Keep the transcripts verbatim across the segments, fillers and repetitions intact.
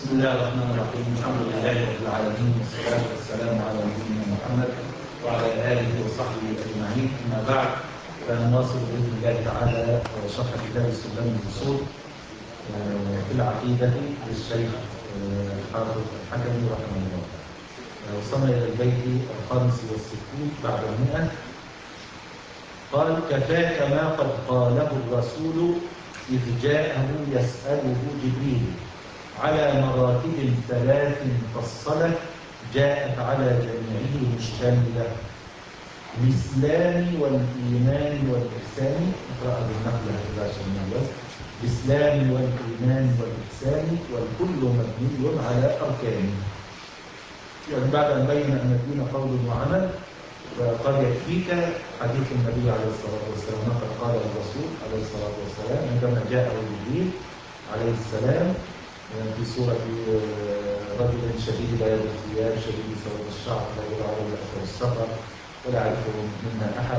بسم الله الرحمن الرحيم. الحمد لله رب العالمين، والصلاة والسلام على نبينا محمد وعلى آله وصحبه أجمعين. أما بعد، فنواصل بإذن الله تعالى شرح كتاب السلم الأصول في العقيدة للشيخ حافظ الحكمي رحمه الله. وصلنا إلى البيت الخامس والستين بعد المئة. قال: كفاك ما قد قاله الرسول إذ جاءه يسأله جبريل على مراتب ثلاث فصلت جاءت على جميعه مشتملة: الإسلام والإيمان والإحسان. اقرأ بالنقل عشان الوزن. الإسلام والإيمان والإحسان والكل مبني على أركانه. يعني بعد أن بين أن الدين قول وعمل، وقد يكفيك حديث النبي عليه الصلاة والسلام قد قال الرسول عليه الصلاة والسلام عندما جاءه جبريل عليه السلام في صورة رجل شديد بياض الثياب شديد سواد الشعر لا يرى عليه أثر السفر ولا يعرفه منا أحد،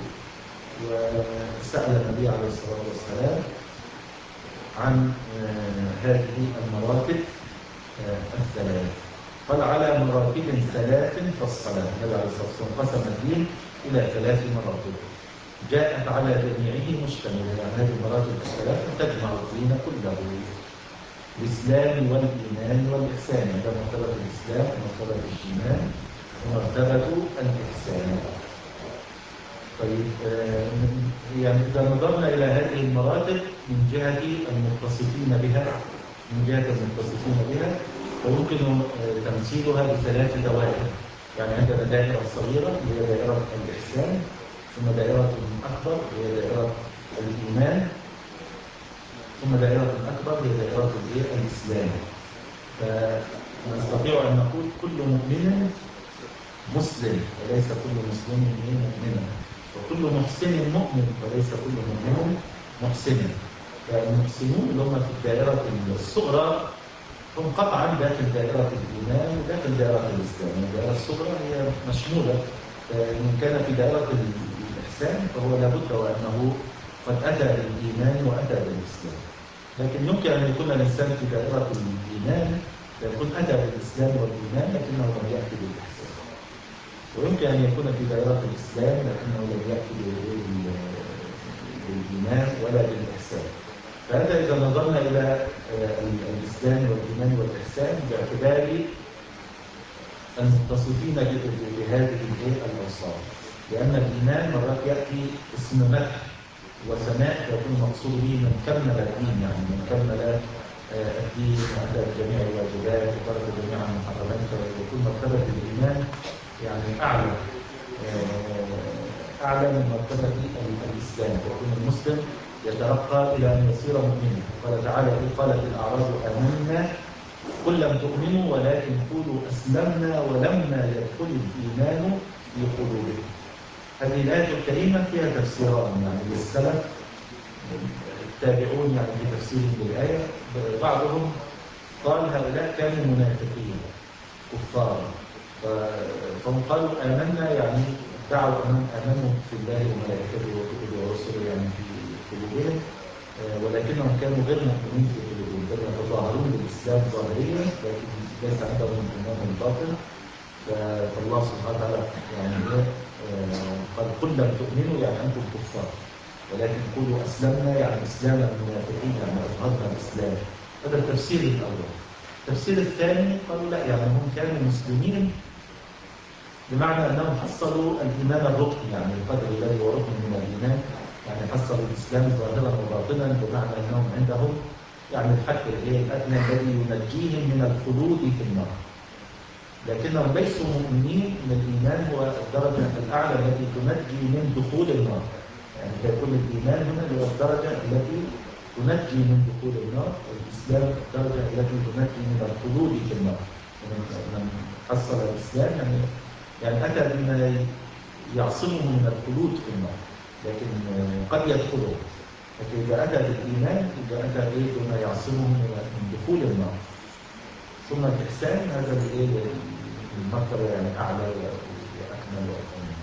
وسأل النبي عليه الصلاة والسلام عن هذه المراتب الثلاث. قال: على مراتب ثلاث فالصلاة. النبي عليه الصلاة والسلام قسم الدين إلى ثلاث مراتب جاءت على جميعه مشتملة. يعني هذه المراتب الثلاث تجمع الدين كله: الإسلام والإيمان والإحسان. هذا مرتبة الإسلام ومرتبة الإيمان ومرتبة الإحسان. طيب، يعني إذا نظرنا إلى هذه المراتب من جهة المتصفين بها من جهة المتصفين بها ويمكن تمثيلها بثلاث دوائر. يعني عندنا دائرة صغيرة هي دائرة الإحسان، ثم دائرة أكبر هي دائرة الإيمان، ثم دائرة أكبر هي دائرة الإسلام. فنستطيع أن نقول كل مؤمن مسلم وليس كل مسلم مؤمنا، وكل محسن مؤمن وليس كل مؤمن محسنا. فالمحسنون اللي هم في الدائرة الصغرى هم قطعا داخل دائرة الإيمان وداخل دائرة الإسلام. الدائرة الصغرى هي مشمولة، من كان في دائرة الإحسان فهو لابد وأنه قد أتى بالإيمان وأتى بالإسلام. لكن يمكن أن يكون الإنسان في دائرة الإيمان يكون أتى بالإسلام والإيمان لكنه لم يأتي بالإحسان، ويمكن أن يكون في دائرة الإسلام لكنه لم يأتي بالإيمان ولا بالإحسان. فهذا إذا نظرنا إلى الإسلام والإيمان والإحسان باعتبار المتصفين بهذه الأوصاف، لأن الإيمان مرات يأتي اسم مدح وثناء يكون مقصود به من كمل الدين، يعني من كمل الدين وأتى بجميع الواجبات وترك جميع المحرمات، فيكون مرتبة الإيمان يعني أعلى أعلى من مرتبة الإسلام. يكون المسلم يترقى إلى أن يصير مؤمنا. قال تعالى: قالت الأعراب آمنا قل لم تؤمنوا ولكن قولوا أسلمنا ولما يدخل الإيمان في قلوبكم. هذه الآية الكريمة فيها تفسيران يعني للسلف التابعون يعني في تفسيرهم للآية. بعضهم قال هؤلاء كانوا منافقين كفارا، فهم قالوا آمنا يعني دعوا أنهم آمنوا في الله وملائكته وكتبه ورسله يعني في قلوبهم، ولكنهم كانوا غير مؤمنين في قلوبهم، كانوا يتظاهرون بالإسلام ظاهريا لكن ليس عندهم إيمان باطن. فالله سبحانه وتعالى يعني قال: قل لم تؤمنوا يعني أنتم كفار ولكن قولوا أسلمنا يعني إسلام المنافقين يعني أظهرنا الإسلام. هذا التفسير الأول. التفسير الثاني قالوا لا، يعني هم كانوا مسلمين بمعنى أنهم حصلوا الإيمان الركن، يعني القدر الذي هو ركن من الإيمان، يعني حصلوا الإسلام ظاهرا وباطنا، بمعنى أنهم عندهم يعني الحد الأدنى الذي ينجيهم من الخلود في النار. لكنهم ليسوا مؤمنين من الإيمان هو الدرجة الأعلى التي تنجي من دخول النار. يعني يكون الإيمان هنا هو الدرجة التي تنجي من دخول النار، والإسلام الدرجة التي تنجي من الخلود في النار. من حصل الإسلام يعني يعني أتى بما يعصمه من الخلود في النار، لكن قد يدخله. لكن إذا أتى بالإيمان إذا أتى بما يعصمه من دخول النار. ثم الإحسان هذا المرتبة يعني أعلى وأكمل وأكمل.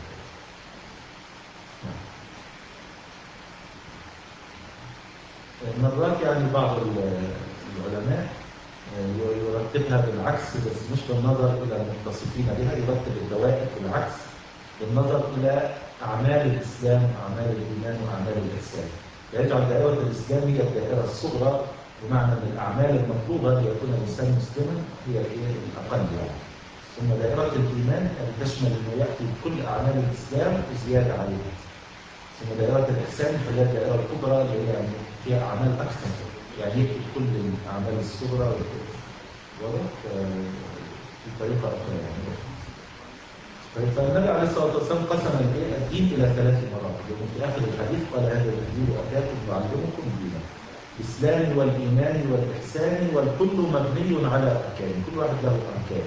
مرات يعني بعض العلماء يرتبها بالعكس، بس مش بالنظر إلى المتصفين بها، يرتب الدوائر بالعكس بالنظر إلى أعمال الإسلام، أعمال الإيمان وأعمال الإحسان. فيجعل دائرة الإسلام هي الدائرة الصغرى، بمعنى أن الأعمال المطلوبة ليكون الإنسان مسلما هي الأقل يعني. ثم دائرة الإيمان أن تشمل أنه يأتي بكل أعمال الإسلام وزيادة عليها. ثم دائرة الإحسان فهي الدائرة الكبرى اللي هي يعني فيها أعمال أكثر، يعني يكتب كل الأعمال الصغرى واضح في طريقة أخرى يعني. فالنبي عليه الصلاة والسلام قسم الدين إلى ثلاث مراتب، وفي آخر الحديث قال هذا الدين أتاكم يعلمكم دينا، الإسلام والإيمان والإحسان، والكل مبني على أركان، كل واحد له أركان.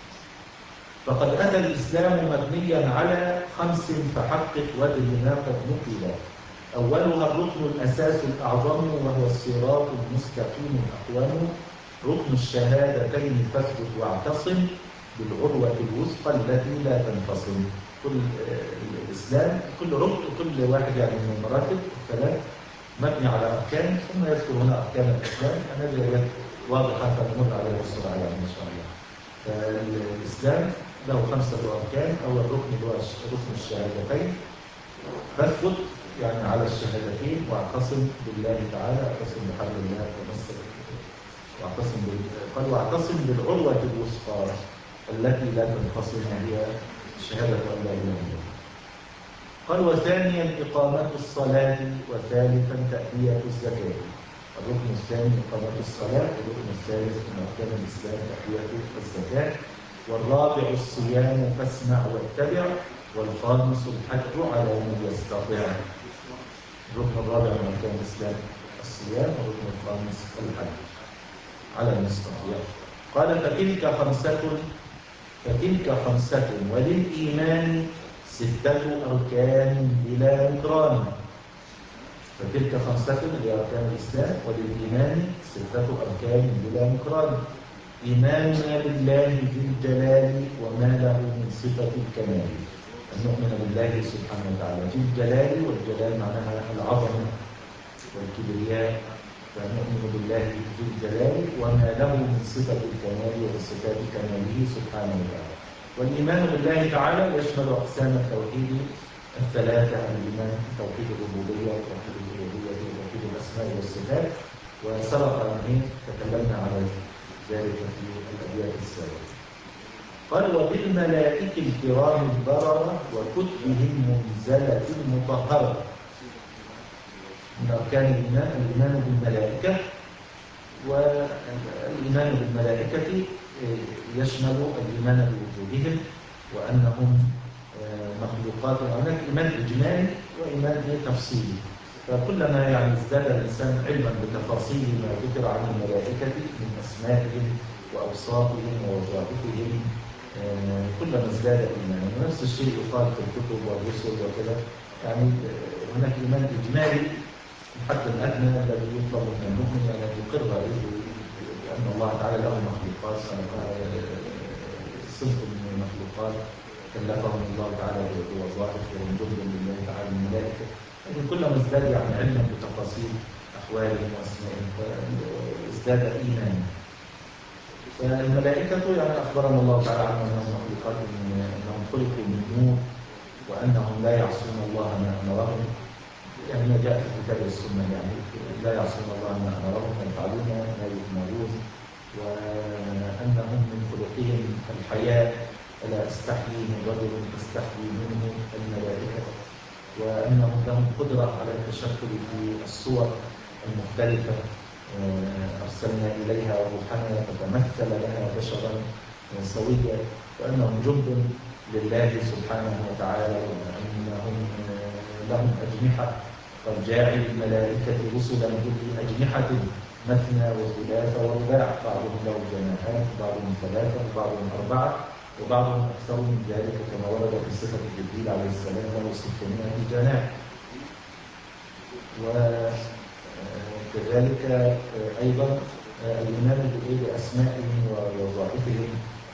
فقد أتى الإسلام مبنيا على خمس فحقق وادرنا قد نقل. أولها الركن الأساس الأعظم وهو الصراط المستقيم الأقوم، ركن الشهادتين فاثبت واعتصم بالعروة الوثقى التي لا تنفصل. كل الإسلام كل ركن كل واحد يعني من المراتب الثلاث مبني على أركان، ثم يذكر هنا أركان الإسلام التي واضحة فنمر عليها بسرعة يعني إن شاء الله. فالإسلام له خمسة أركان. أول ركن هو ركن الشهادتين، فاثبت يعني على الشهادتين، واعتصم بالله تعالى، اعتصم بحبل الله وتمسك واعتصم بال... قال واعتصم بالعروة الوثقى التي لا تنفصل، هي شهادة أن لا إله إلا الله. قال وثانيا إقامة الصلاة، وثالثا تأدية الزكاة. الركن الثاني إقامة الصلاة، والركن الثالث من أركان الإسلام تأدية الزكاة، والرابع الصيام فاسمع واتبع، والخامس الحج على من يستطيع. الركن الرابع من أركان الإسلام الصيام، والركن الخامس الحج على من يستطيع. قال فتلك خمسة فتلك خمسة وللإيمان ستة أركان بلا نكران. فتلك خمسة لأركان الإسلام، وللإيمان ستة أركان بلا نكران. إيماننا بالله ذي الجلال وما له من صفة الكمال، أن نؤمن بالله سبحانه وتعالى ذي الجلال، والجلال معناها العظمة والكبرياء، فنؤمن بالله ذي الجلال وما له من صفة الكمال وصفات كماله سبحانه وتعالى. والإيمان بالله تعالى يشمل أقسام التوحيد الثلاثة، الإيمان توحيد الربوبية وتوحيد الألوهية وتوحيد الأسماء والصفات، وسبق أن تكلمنا على ذلك في الأبيات السابقة. قال وبالملائكة الكرام البررة وكتبهم منزلة المطهرة. من أركان الإيمان الإيمان بالملائكة، والإيمان بالملائكة يشمل الإيمان بوجودهم وأنهم مخلوقات، هناك إيمان إجمالي وإيمان تفصيلي. فكلما يعني ازداد الإنسان علما بتفاصيل ما ذكر عن الملائكة من أسمائهم وأوصافهم ووظائفهم كلما ازداد إيمانا. ونفس الشيء يقال في الكتب والرسل وكذا، يعني هناك إيمان إجمالي الحد الأدنى الذي يطلب من المؤمن أن يقر بأن الله تعالى له مخلوقات، صنف من المخلوقات كلفهم الله تعالى بوظائف وهم جند لله تعالى الملائكة. لكن كلما ازداد يعني علما بتفاصيل أحوالهم وأسمائهم فازداد إيمانا. فالملائكة يعني أخبرنا الله تعالى عنهم أنهم مخلوقات، أنهم خلقوا من نور، وأنهم لا يعصون الله ما أمرهم، يعني ما جاء في الكتاب والسنة، يعني لا يعصون الله ما أمرهم ويفعلون ما يؤمرون، وأنهم من خلقهم الحياة، فلا أستحيي من رجل أستحيي منه الملائكة، وأنهم لهم قدرة على التشكل في الصور المختلفة، أرسلنا إليها روحنا فتمثل لها بشرا سويا، وأنهم جند لله سبحانه وتعالى، وأنهم لهم أجنحة، قد جاعل الملائكة رسلا أولي أجنحة مثنى وثلاث ورباع، بعضهم له جناحات وبعضهم ثلاثة وبعضهم أربعة وبعضهم أكثر من ذلك، كما ورد في صفة جبريل عليه السلام له ستمائة جناح. وكذلك أيضا الإيمان بأسمائهم ووظائفهم،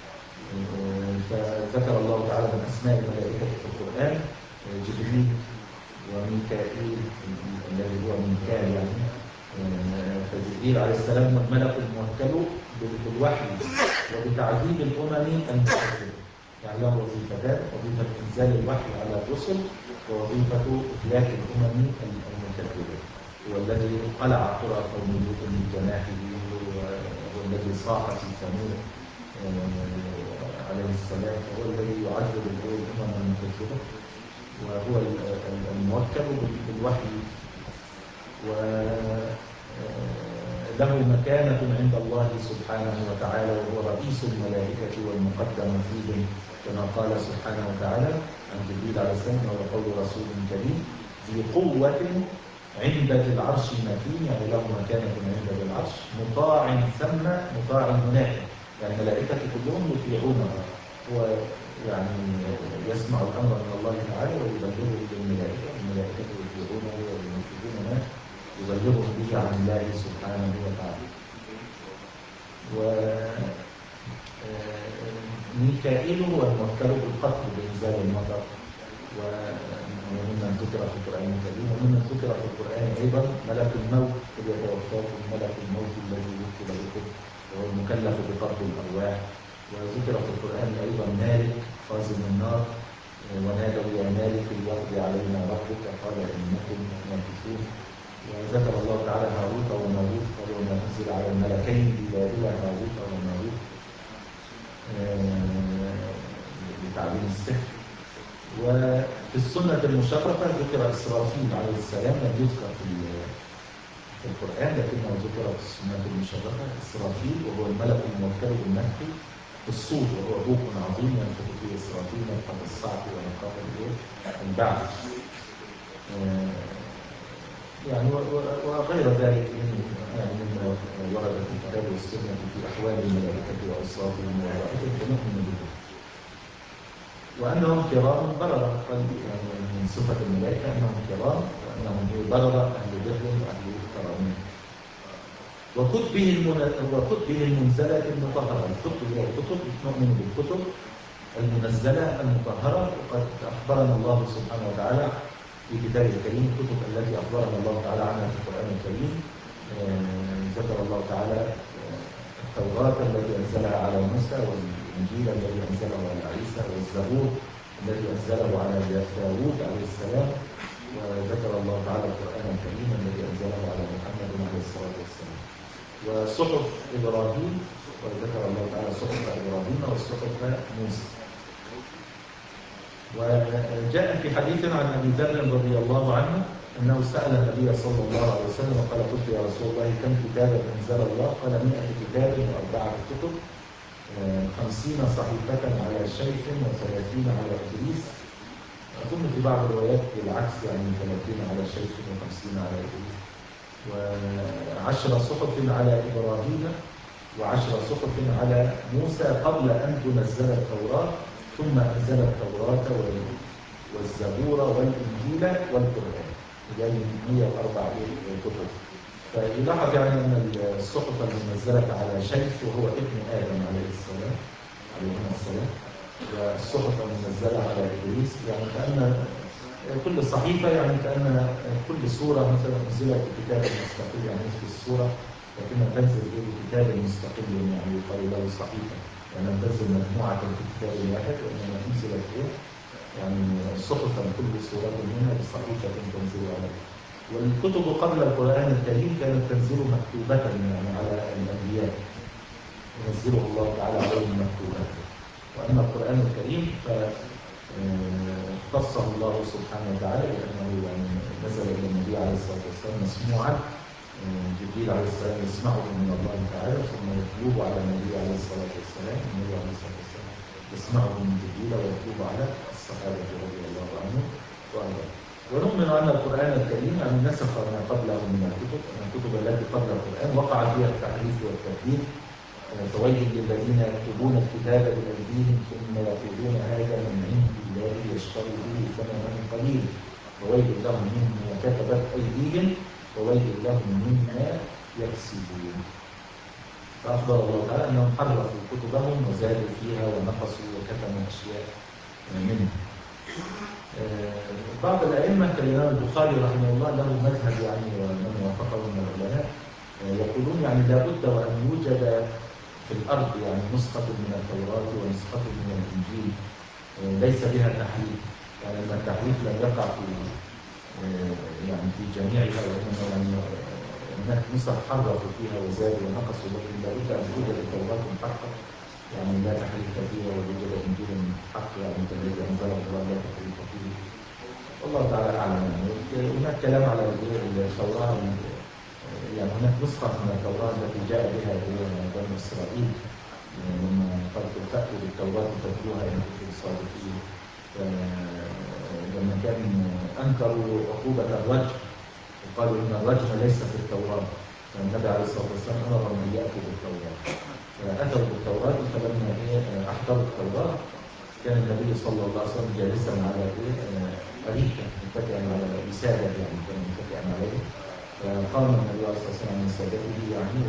فذكر الله تعالى من أسماء الملائكة في القرآن جبريل وميكائيل الذي هو ميكال يعني فجبريل عليه السلام هو الملك الموكل بالوحي وبتعذيب الأمم المكذبة. يعني له وظيفتان: وظيفة إنزال الوحي على الرسل، ووظيفة إهلاك الأمم المكذبة. هو الذي قلع قرى قوم لوط بجناحه، وهو الذي صاح في ثمود عليه السلام، وهو الذي يعذب الأمم المكذبة، وهو الموكل بالوحي، وله مكانة عند الله سبحانه وتعالى، وهو رئيس الملائكة والمقدم فيهم، كما قال سبحانه وتعالى عن جبريل عليه السلام: وقول رسول كريم ذي قوة عند ذي العرش مكين. يعني له مكانة عند ذي العرش، مطاع ثم مطاع هناك. يعني الملائكة كلهم يطيعونه، هو يعني يسمع الأمر من الله تعالى ويبلغه للملائكة، الملائكة يطيعونه وينفذون ما يبلغهم به عن الله سبحانه وتعالى. وميكائيل هو الموكل بالقتل بإنزال المطر، وممن ذكر في القرآن الكريم. وممن ذكر في القرآن أيضا ملك الموت، قل يتوفاكم ملك الموت الذي وكل بكم، وهو المكلف بقبض الأرواح. وذكر في القرآن أيضا مالك خازن النار، ونادوا يا مالك ليقضي علينا ربك قال إنكم ماكثون. وذكر الله تعالى هاروت وماروت، قال وما أنزل على الملكين ببابل هاروت وماروت لتعليم السحر. وفي السنة المشرفة ذكر إسرافيل عليه السلام، لم يذكر في القرآن لكنه ذكر في السنة المشرفة. إسرافيل وهو الملك الموكل بالنفخ الصور، وهو بوق عظيم ينفخ فيه إسرافيل نفخة الصعق ونفخة البعث. يعني وغير ذلك يعني مما ورد في الكتاب والسنة في أحوال الملائكة وأوصافهم ووظائفهم فنؤمن بهم. وأنهم كرام بررة، يعني من صفة الملائكة أنهم كرام، وأنهم بررة أهل بر وأهل كرام. وكتبه وكتبه المنزلة المطهرة. الكتب هي الكتب، نؤمن بالكتب المنزلة المطهرة. وقد أخبرنا الله سبحانه وتعالى في كتابه الكريم الكتب التي أخبرنا الله تعالى عنها في القرآن الكريم. ذكر الله تعالى التوراة التي أنزلها على موسى، والإنجيل الذي أنزله على عيسى، والزبور الذي أنزله على داوود عليه السلام. وذكر الله تعالى القرآن الكريم الذي أنزله على محمد عليه الصلاة والسلام. وصحف إبراهيم، وذكر الله تعالى صحف إبراهيم وصحف موسى. وجاء في حديث عن أبي ذر رضي الله عنه أنه سأل النبي صلى الله عليه وسلم وقال: قلت يا رسول الله كم كتابا أنزل الله؟ قال: مئة كتاب وأربعة كتب، خمسين صحيفة على شيخ وثلاثين على إدريس. أظن في بعض الروايات بالعكس، يعني ثلاثين على شيخ وخمسين على إدريس. وعشر صحف على إبراهيم، وعشر صحف على موسى قبل أن تنزل التوراة، ثم أنزل التوراة والزبور والإنجيل والقرآن، يعني مئة وأربع كتب. فيلاحظ يعني أن الصحف المنزلة على شيخ وهو ابن آدم عليه السلام عليه السلام، والصحف المنزلة على إدريس، يعني كأن كل صحيفة يعني كأن كل سورة مثلا أنزلت بكتاب مستقل، يعني نصف السورة لكنها تنزل بكتاب مستقل، يعني يقال له صحيفة، يعني لم تنزل مجموعة في كتاب واحد، وإنما أنزلت إيه؟ يعني صحفا كل سورة منها بصحيفة تنزل عليها. والكتب قبل القرآن الكريم كانت تنزل مكتوبة يعني على الأنبياء، ينزله الله تعالى عليهم مكتوبة. وأما القرآن الكريم فاختصه الله سبحانه وتعالى بأنه يعني نزل إلى النبي عليه الصلاة والسلام مسموعا. جبريل عليه السلام يسمعه من الله تعالى ثم يتلوه على النبي عليه الصلاة والسلام، النبي عليه الصلاة والسلام يسمعه من جبريل ويتلوه على الصحابة رضي الله عنهم وأرضاهم. ونؤمن أن القرآن الكريم يعني نسخ ما قبله من الكتب، أن الكتب التي قبل القرآن وقع فيها التحريف والتبديل. فويل للذين يكتبون الكتاب بأيديهم ثم يقولون هذا من عند الله يشتروا به ثمنا قليل، فويل لهم مما كتبت أيديهم وويل لهم مما يكسبون. فأخبر الله تعالى أنهم حرفوا كتبهم وزادوا فيها ونقصوا وكتموا أشياء منها. بعض الأئمة كالإمام البخاري رحمه الله له مذهب يعني ومن وافقه من العلماء يقولون يعني لابد وأن يوجد في الأرض يعني نسخة من التوراة ونسخة من الإنجيل ليس بها تحريف، يعني أن التحريف لم يقع في يعني في جميعها، وإنما يعني هناك نسخ حرفوا فيها وزادوا ونقصوا، لكن لابد أن توجد التوراة الحقة يعني لا تحريف فيها، ويوجد إنجيل حق يعني الذي أنزله الله لا تحريف فيه. والله تعالى أعلم. يعني هناك كلام على التوراة، يعني هناك نسخة من التوراة التي جاء بها بني إسرائيل لما قالوا فأتوا بالتوراة فتلوها إن كنتم صادقين، لما كان أنكروا عقوبة الرجم وقالوا إن الرجم ليس في التوراة، فالنبي عليه الصلاة والسلام أمرهم أن يأتوا بالتوراة، فأتوا بالتوراة. فلما أحضروا التوراة كان النبي صلى الله عليه وسلم جالسا على أريكة متكئا على وسادة، يعني كان متكئا عليه، فقام النبي عليه الصلاة والسلام من سادته يعني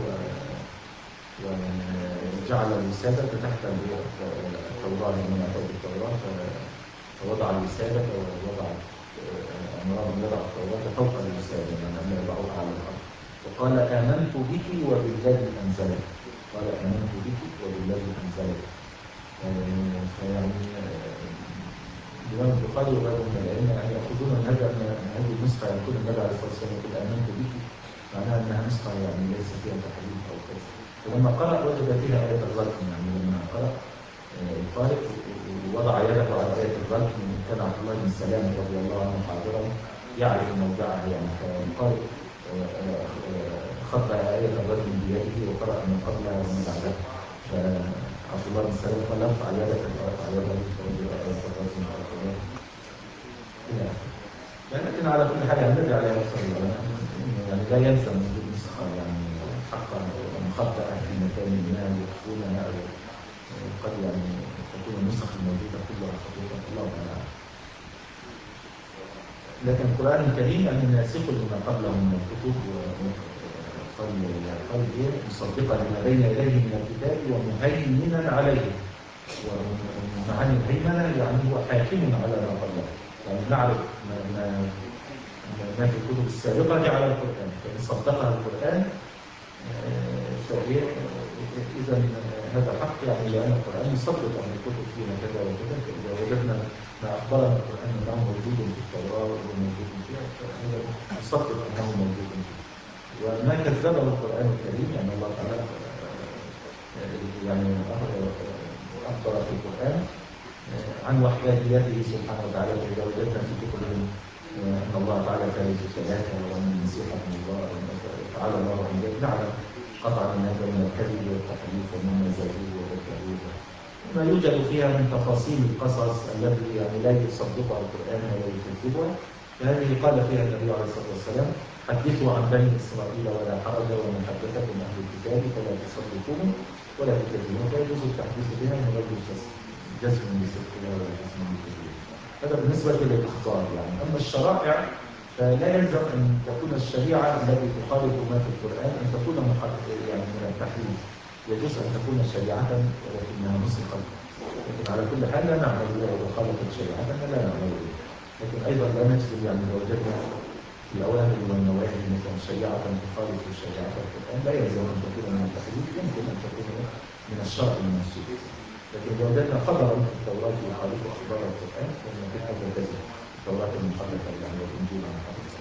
وجعل الوسادة تحت التوراة لما أتوا بالتوراة، فوضع الوسادة ووضع أمرهم يضع التوراة فوق الوسادة يعني أن يضعوها على الأرض، وقال آمنت بك وبالذي أنزلك، قال آمنت بك وبالذي أنزلك. فيعني الإمام البخاري وغيره من الأئمة يعني يأخذون من هذا من هذه النسخة يقول النبي عليه الصلاة والسلام يقول آمنت بك، معناها أنها نسخة يعني ليس فيها تحريف أو كذا. فلما قرأ وجد فيها آية الرجم، يعني لما قرأ القارئ ووضع يده على آية الرجم، كان عبد الله بن سلام رضي الله عنه حاضرا يعرف موضعها، يعني فالقارئ خطأ آية الرجم بيده وقرأ من قبلها ومن بعدها، فعبد الله بن سلام قال ارفع يدك فرفع يده فوجد آية الرجم لكن على كل حال النبي عليه الصلاة والسلام يعني لا يلزم وجود نسخة يعني حقا مخطئة في مكان ما يخفونها، أو قد يعني تكون النسخ الموجودة كلها خطيئة الله تعالى. لكن القرآن الكريم يعني ناسخ لما قبله من الكتب، وقال إيه مصدقا لما بين يديه من الكتاب ومهيمنا عليه. ومعاني الهيمنة يعني هو حاكم على ما قبله، يعني نعرف ما, ما, ما في الكتب السابقة على القرآن، فإن صدقها القرآن فإيه إذا هذا حق، يعني لأن القرآن يصدق أن الكتب فيها كذا وكذا، فإذا وجدنا ما أخبرنا القرآن أنه موجود في التوراة وموجود فيها فهذا يصدق أنه موجود فيها. وما كذبه القرآن الكريم يعني الله تعالى يعني أخبر في القرآن عن وحدانيته سبحانه وتعالى، إذا وجدنا في كتبهم أن الله تعالى ثالث ثلاثة وأن المسيح ابن الله تعالى الله عنده، نعلم قطعا من هذا من الكذب والتحريف ومما زادوه وذكروه ما يوجد فيها من تفاصيل القصص التي يعني لا يصدقها القرآن ولا يكذبها، فهذه قال فيها النبي عليه الصلاة والسلام حدثوا عن بني إسرائيل ولا حرج ومن حدثكم أهل الكتاب فلا تصدقوهم ولا تكذبوهم، فيجوز التحديث بها من غير جزم بصدقها ولا جزم بكذبها. هذا بالنسبة للإخبار يعني. أما الشرائع فلا يلزم أن تكون الشريعة التي تخالف ما في القرآن أن تكون يعني من التحريف، يجوز أن تكون شريعة ولكنها نسخت، لكن على كل حال لا نعمل بها إذا خالفت شريعة لا نعمل بها. لكن أيضا لا نجزم يعني لو وجدنا في الأوامر والنواهي مثلا شريعة تخالف شريعة القرآن لا يلزم أن تكون من التحريف، يمكن أن تكون من الشرع المنسوخ. لكن لو وجدنا خبرا في التوراة يخالف أخبار القرآن فإن في هذا كذب، التوراة المحرفة يعني والإنجيل المحرف.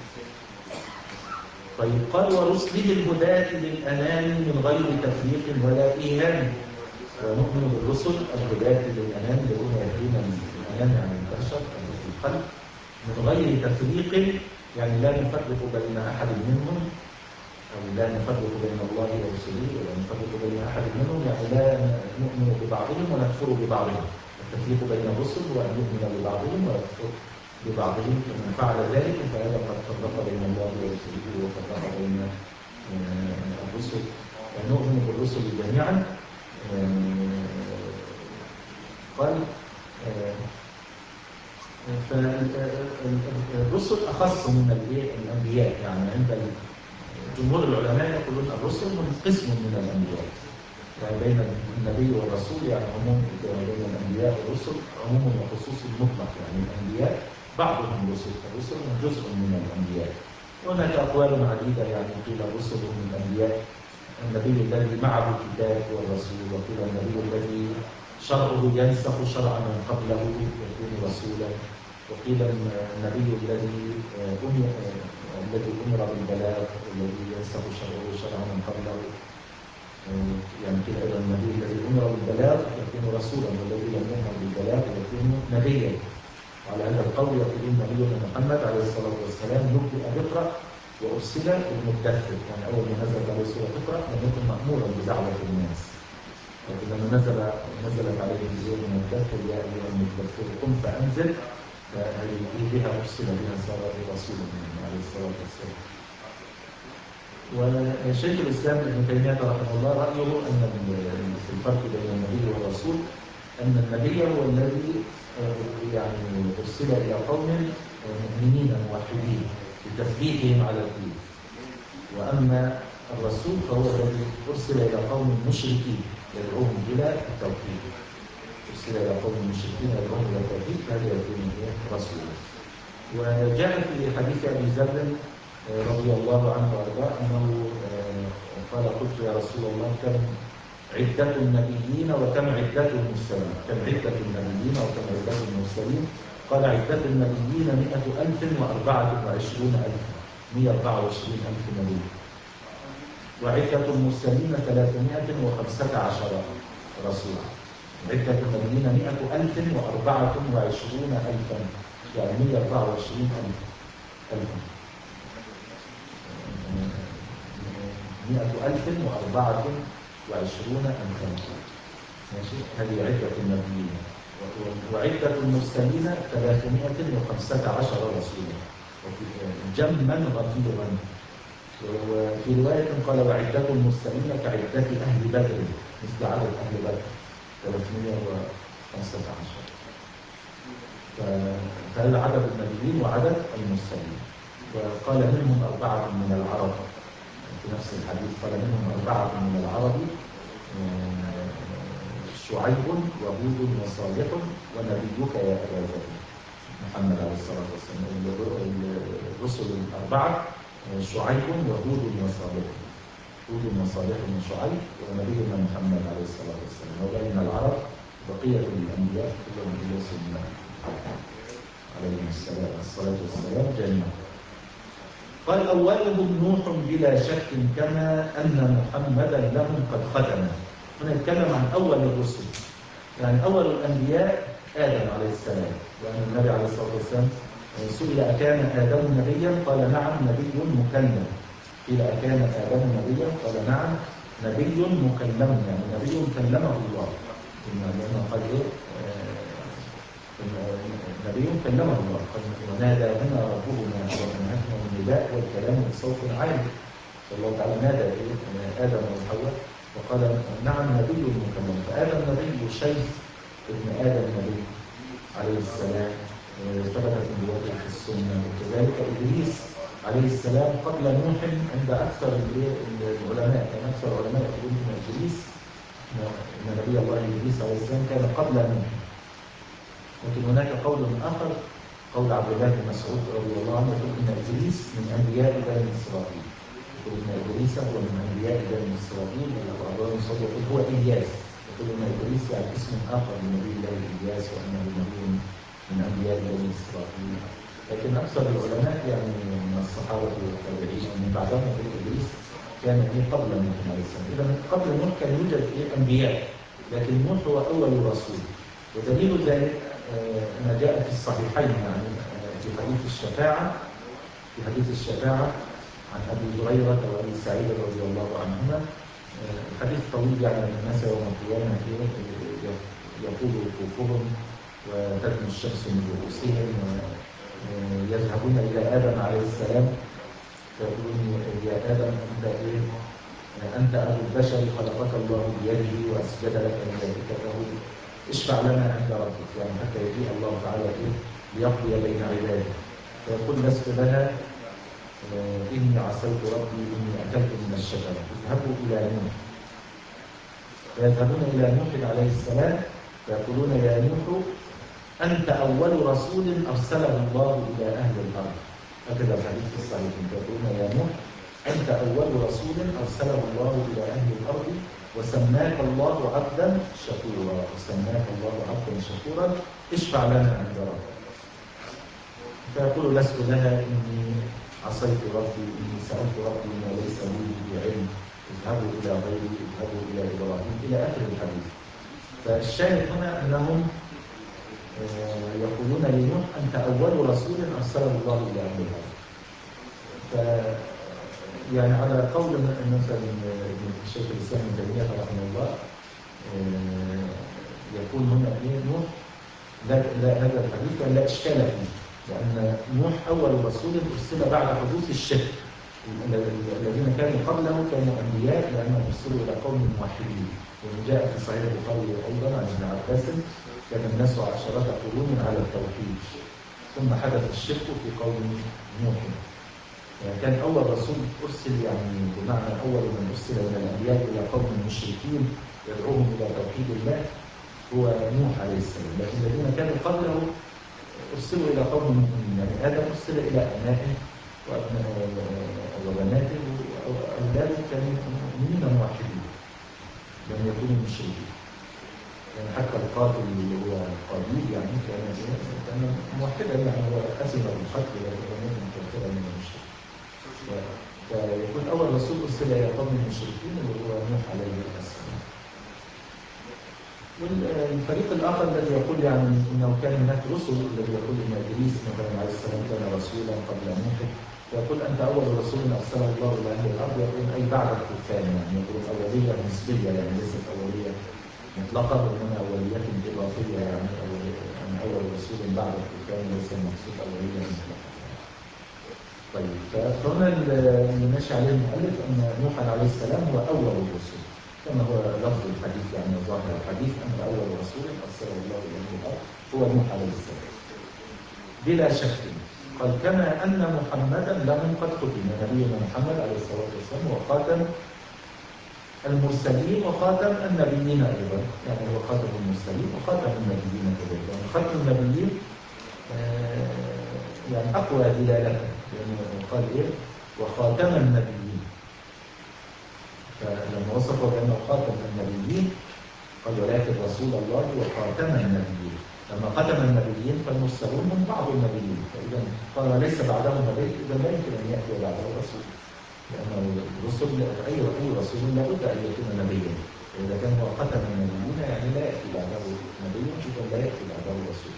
طيب قال ورسله الهداة للأنام من غير تفريق ولا إيهام. ونؤمن بالرسل الهداة للأنام الذين يهدون للأنام عن البشر في الخلق من غير تفريق، يعني لا نفرق بين أحد منهم، أو لا نفرق بين الله ورسله ولا نفرق بين أحد منهم، يعني لا نؤمن ببعضهم ونكفر ببعضهم. التفريق بين الرسل وأن نؤمن ببعضهم ونكفر ببعضهم، فمن فعل ذلك فهذا قد فرق بين الله ورسله وفرق بين الرسل. نؤمن بالرسل جميعا. قال فالرسل أخص من الأنبياء، يعني عند جمهور العلماء يقولون الرسل من قسم من الأنبياء، يعني بين النبي والرسول يعني عموم، بين الأنبياء والرسل عموم وخصوص مطلق، يعني الأنبياء بعضهم رسل، الرسل جزء من الأنبياء. هناك أقوال عديدة، يعني قيل الرسل من الأنبياء النبي الذي معه الكتاب والرسول، وقيل النبي الذي شرعه ينسخ شرع من قبله يكون رسولا، وقيل النبي الذي أمر الذي أمر بالبلاغ والذي ينسخ شرعه شرع من قبله، يعني كده أيضا النبي الذي أمر بالبلاغ يكون رسولا، والذي لم يؤمر بالبلاغ يكون نبيا. وعلى هذا القول يقولون نبينا محمد عليه الصلاة والسلام نبئ بقرأ وأرسل بالمدثر، يعني أول ما نزل عليه سورة اقرأ لم يكن مأمورا بدعوة الناس، لكن لما نزل نزلت عليه سورة المدثر يا أيها المدثر قم فأنذر، فهذه بها أرسل بها صار رسولا عليه الصلاة والسلام. وشيخ الإسلام ابن تيمية رحمه الله رأيه أن في الفرق بين النبي والرسول أن النبي هو الذي يعني أرسل إلى قوم مؤمنين موحدين لتثبيتهم على الدين، وأما الرسول فهو الذي أرسل إلى قوم مشركين يدعوهم إلى التوحيد، أرسل إلى قوم مشركين يدعوهم إلى التوحيد، فهذا يكون رسولا. وجاء في حديث أبي ذر رضي الله عنه وارضاه انه قال قلت يا رسول الله كم عدة النبيين وكم عدة المرسلين؟ كم عدة النبيين وكم عدة المرسلين؟ قال عدة النبيين مئة ألف وأربعة وعشرون ألفا، مئة وأربعة وعشرين ألف نبي، وعدة المرسلين ثلاثمائة وخمسة عشر رسولا. عدة النبيين مئة ألف وأربعة وعشرون ألفا، يعني مئة وأربعة وعشرين ألف، مئة ألف وأربعة وعشرون ألفا، ماشي، هذه عدة النبيين. وعدة المرسلين ثلاثمائة وخمسة عشر رسولا، جما غفيرا. وفي رواية قال وعدة المرسلين كعدة أهل بدر، مثل عدد أهل بدر ثلاثمائة وخمسة عشر. فهذا عدد النبيين وعدد المرسلين. وقال منهم أربعة من العرب في نفس الحديث، قال منهم أربعة من العرب شعيب وهود وصالح ونبيك يا أبا بكر محمد عليه الصلاة والسلام. الرسل الأربعة شعيب وهود وصالح، هود وصالح من شعيب ونبينا محمد عليه الصلاة والسلام. وبقي من العرب بقية الأنبياء كلهم يسلمون عليهم الصلاة والسلام جميعا. قال أولهم نوح بلا شك كما أن محمدا لهم قد ختم. هنا نتكلم عن أول الرسل، يعني أول الأنبياء آدم عليه السلام، لأن النبي عليه الصلاة والسلام سئل أكان آدم نبيا؟ قال نعم نبي مكلم. قيل أكان آدم نبيا؟ قال نعم نبي مكلم، يعني نبي كلمه الله، لأنه قال إيه؟ نبي كلمه الله، ونادى بنا ربهما وأنهكنا من النداء والكلام بصوت عالي. فالله تعالى نادى آدم وحواء وقال نعم نبي مكلم. فآدم نبي، شيخ ابن آدم نبي عليه السلام، ثبتت نبوته في السنة. وكذلك إدريس عليه السلام قبل نوح عند أكثر العلماء، يعني أكثر العلماء يقولون أن إدريس أن نبي الله إدريس عليه السلام كان قبل نوح. لكن هناك قول آخر، قول عبد الله بن مسعود رضي الله عنه، يقول إن إدريس من أنبياء بني إسرائيل، يقول إن إدريس هو من أنبياء بني إسرائيل. وعبد الله بن مسعود يقول هو إلياس، يقول إن إدريس يعني اسم آخر من نبي الله إلياس، وأنه نبي من أنبياء بني إسرائيل. لكن أكثر العلماء يعني من الصحابة والتابعين ومن بعدهم يقول إدريس كان إيه قبل نوح عليه السلام. إذا قبل نوح كان يوجد إيه أنبياء، لكن نوح هو أول رسول. ودليل ذلك ما جاء في الصحيحين، يعني في حديث الشفاعة، في حديث الشفاعة عن أبي هريرة وأبي سعيد رضي الله عنهما. حديث طويل يعني أن الناس يوم القيامة يقول وقوفهم وتدنو الشمس من رؤوسهم، ويذهبون إلى آدم عليه السلام فيقولون يا آدم أنت إيه؟ أنت أبو البشر، خلقك الله بيده وأسجد لك ملائكته، اشفع لنا عند ربك، يعني حتى يجيء الله تعالى إيه؟ ليقضي بين عباده. فيقول لست لها إني عصيت ربي إني أكلت من الشجرة، اذهبوا إلى نوح فيذهبون إلى نوح عليه السلام فيقولون يا نوح أنت أول رسول أرسله الله إلى أهل الأرض. هكذا الحديث في الصحيح. فيقولون يا نوح أنت أول رسول أرسله الله إلى أهل الأرض وسماك الله عبدا شكورا وسماك الله عبدا شكورا اشفع لنا عند ربك. فيقول لست لها إني عصيت ربي إني سألت ربي ما ليس لي بعلم اذهبوا إلى غيري اذهبوا إلى إبراهيم إلى آخر الحديث. فالشاهد هنا أنهم يقولون لنوح أنت أول رسول أرسله الله إلى أهل الأرض. ف يعني على قول مثلا الشيخ الإسلام ابن تيمية رحمه الله يقول هنا إيه نوح لا, لا هذا الحديث لا إشكال فيه، لأن نوح أول رسول أرسل بعد حدوث الشرك. الذين كانوا قبله كانوا أنبياء لأنهم أرسلوا إلى قوم موحدين. وجاء في صحيح البخاري أيضا عن ابن عباس كان الناس عشرات قرون على التوحيد ثم حدث الشرك في قوم نوح. يعني كان أول رسول أرسل يعني بمعنى أول من أرسل من الأنبياء إلى قوم المشركين يدعوهم إلى توحيد الله هو نوح عليه السلام. لكن الذين كانوا قبله أرسلوا إلى قوم مؤمنين. يعني آدم أرسل إلى أبنائه وبناته وأولاده كانوا مؤمنين موحدين لم يكونوا مشركين. يعني حتى القاتل اللي هو قابيل يعني كان كان موحدا، يعني هو أذن بالقتل ولم يكن كافرا من المشركين. فيكون أول رسول أرسل إلى قوم المشركين وهو نوح عليه السلام. والفريق الآخر الذي يقول يعني إنه كان هناك رسل، الذي يقول إن إدريس مثلا عليه السلام كان رسولا قبل نوح، يقول أنت أول رسول أرسله الله إلى أهل الأرض، يقول أي بعد الطوفان، يعني يقول أولية نسبية يعني ليست أولية مطلقة وإنما أوليات إضافية، يعني أن أول رسول بعد الطوفان ليس المقصود أولية مطلقة. طيب فهنا اللي ماشي عليه المؤلف أن نوح عليه السلام هو أول الرسل كما هو لفظ الحديث، يعني ظاهر الحديث أن أول رسول أرسله الله إلى أهل الأرض هو نوح عليه السلام بلا شك. قال كما أن محمدا لهم قد ختم، نبينا محمد عليه الصلاة والسلام وخاتم المرسلين وخاتم النبيين أيضا، يعني هو خاتم المرسلين وخاتم النبيين كذلك. يعني خاتم النبيين يعني أقوى دلالة، لأنه قال إيه وخاتم النبيين، فلما وصفه بأنه خاتم النبيين قال ولكن رسول الله وخاتم النبيين. لما ختم النبيين فالمرسلون هم بعض النبيين، فإذا قال ليس بعده نبي إذا لا يمكن أن يأتي بعده رسول، لأنه الرسل أي أي رسول لابد أن يكون نبيا. إذا كان هو ختم النبيين يعني لا يأتي بعده نبي، إذا لا يأتي بعده رسول.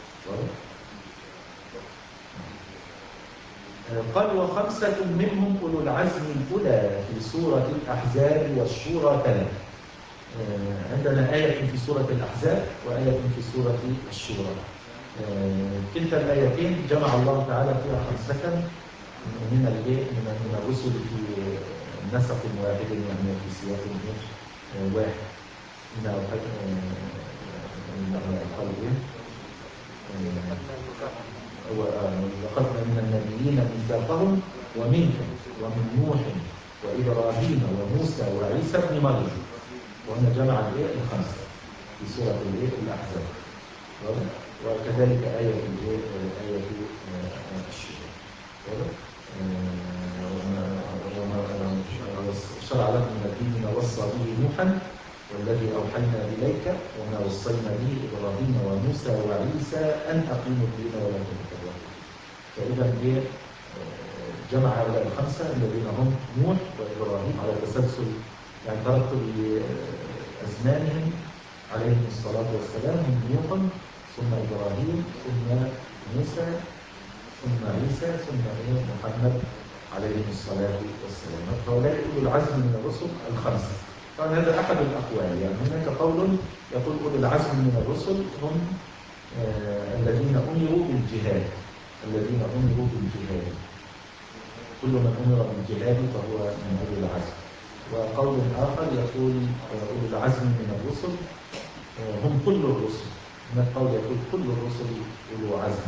قال وخمسة منهم أولو العزم الأولى في سورة الأحزاب والشورى ثلاث. عندنا آية في سورة الأحزاب وآية في سورة الشورى. كلتا الآيتين جمع الله تعالى فيها خمسة من من الرسل في نسق واحد، يعني في سياق واحد. إنه قال وأخذنا من النبيين ميثاقهم ومنكم ومن نوح وإبراهيم وموسى وعيسى ابن مريم. وهنا جمع الآية الخمسة في سورة الأحزاب، وكذلك آية في آية في الشورى. شرع لكم من الدين ما وصى به نوحا والذي أوحينا إليك وما وصينا به إبراهيم وموسى وعيسى أن أقيموا الدين ولا تتفرقوا. فإذا هي جمع هؤلاء الخمسة الذين هم نوح وإبراهيم على تسلسل، يعني ترتب لأزمانهم عليهم الصلاة والسلام، من نوح ثم إبراهيم ثم موسى ثم عيسى ثم محمد عليهم الصلاة والسلام. هؤلاء أولو العزم من الرسل الخمسة. طبعا هذا أحد الأقوال، يعني هناك قول يقول أولو العزم من الرسل هم آه الذين أمروا بالجهاد، الذين أمروا بالجهاد، كل من أمر بالجهاد فهو من أولي العزم. وقول آخر يقول أولو العزم من الرسل آه هم كل الرسل، هناك قول يقول كل الرسل أولو عزم.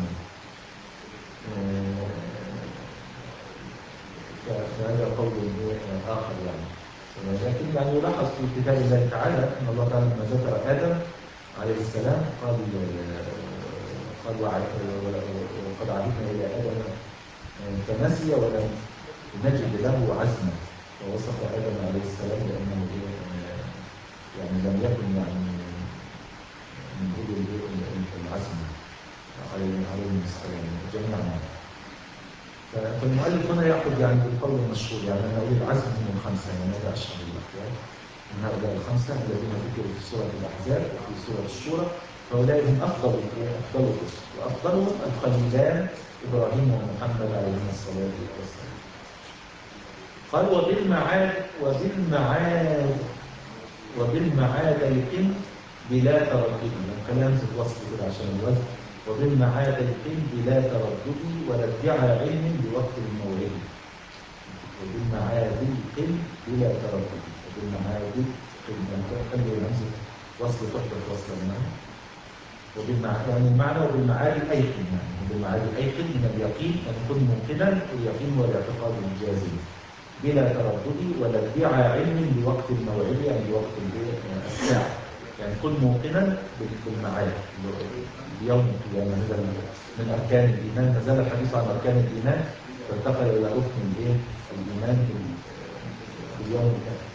آه فهذا قول آخر يعني. لكن يعني يلاحظ في كتاب الله تعالى ان الله تعالى لما ذكر ادم عليه السلام قال قال وقد عهدنا الى ادم فنسي ولم نجد له عزما، ووصف ادم عليه السلام بانه يعني لم يكن يعني من اولي العزم عليه السلام جميعا. فالمؤلف هنا يأخذ يعني بالقول المشهور، يعني أن أولي العزم هم الخمسة، يعني هذا أشهر الأقوال من هؤلاء الخمسة الذين ذكروا في سورة الأحزاب وفي سورة الشورى، فهؤلاء هم أفضل أفضل الرسل، وأفضلهم الخليلان إبراهيم ومحمد عليهما الصلاة والسلام. قال وبالمعاد وبالمعاد وبالمعاد يتم بلا تردد، خلينا نمسك وصف كده عشان الوزن. وبالمعاد القلب بلا تردد ولا ادعاء علم بوقت الموعد. وبالمعاد القلب بلا تردد، وبالمعاد القلب خلي نمسك وصل تحدث وصل المعنى. وبالمعاد يعني المعنى وبالمعاد الايقن، يعني وبالمعاد الايقن من اليقين ان يكون ممكنا، واليقين هو الاعتقاد الجازم بلا تردد ولا ادعاء علم بوقت الموعد، يعني بوقت الساعه، يعني كن موقنا بالمعاد. اليوم القيامه نزل من اركان الايمان، ما زال الحديث عن اركان الايمان فانتقل الى ركن الايه؟ الايمان باليوم القيامه.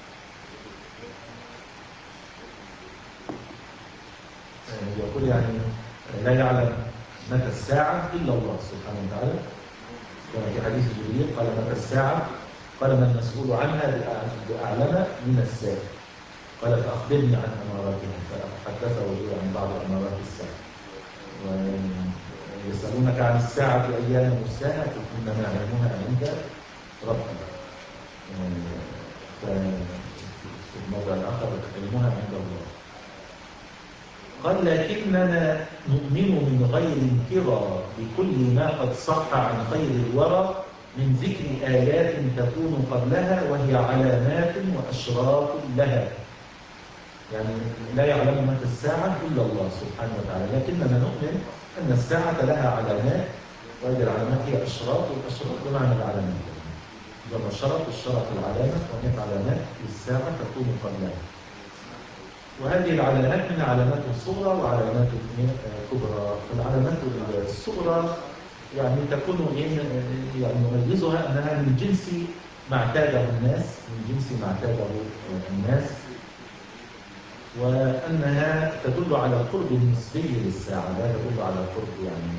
يقول يعني لا يعلم متى الساعه الا الله سبحانه وتعالى، كما في حديث جبريل قال متى الساعه؟ قال ما المسؤول عنها باعلم من السائل. قال فأخبرني عن أماراتها، فحدثه عن بعض أمارات الساعة. ويسألونك عن الساعة أيان مرساها قل إنما علمها عند ربي. في الموضع الآخر علمها عند الله. قال لكننا نؤمن من غير انكرا بكل ما قد صح عن خير الورى من ذكر آيات تكون قبلها وهي علامات وأشراط لها. يعني لا يعلم متى الساعة إلا الله سبحانه وتعالى، لكننا نؤمن أن الساعة لها علامات، وهذه العلامات هي أشراط، والأشراط بمعنى العلامات. لما شرط الشرط العلامة، وهناك علامات للساعة تكون قبلها. وهذه العلامات من علامات الصغرى وعلامات الكبرى. فالعلامات الصغرى يعني تكون يعني يميزها أنها من جنس ما اعتاده الناس، من جنس ما اعتاده الناس، وأنها تدل على القرب النسبي للساعة، لا تدل على القرب يعني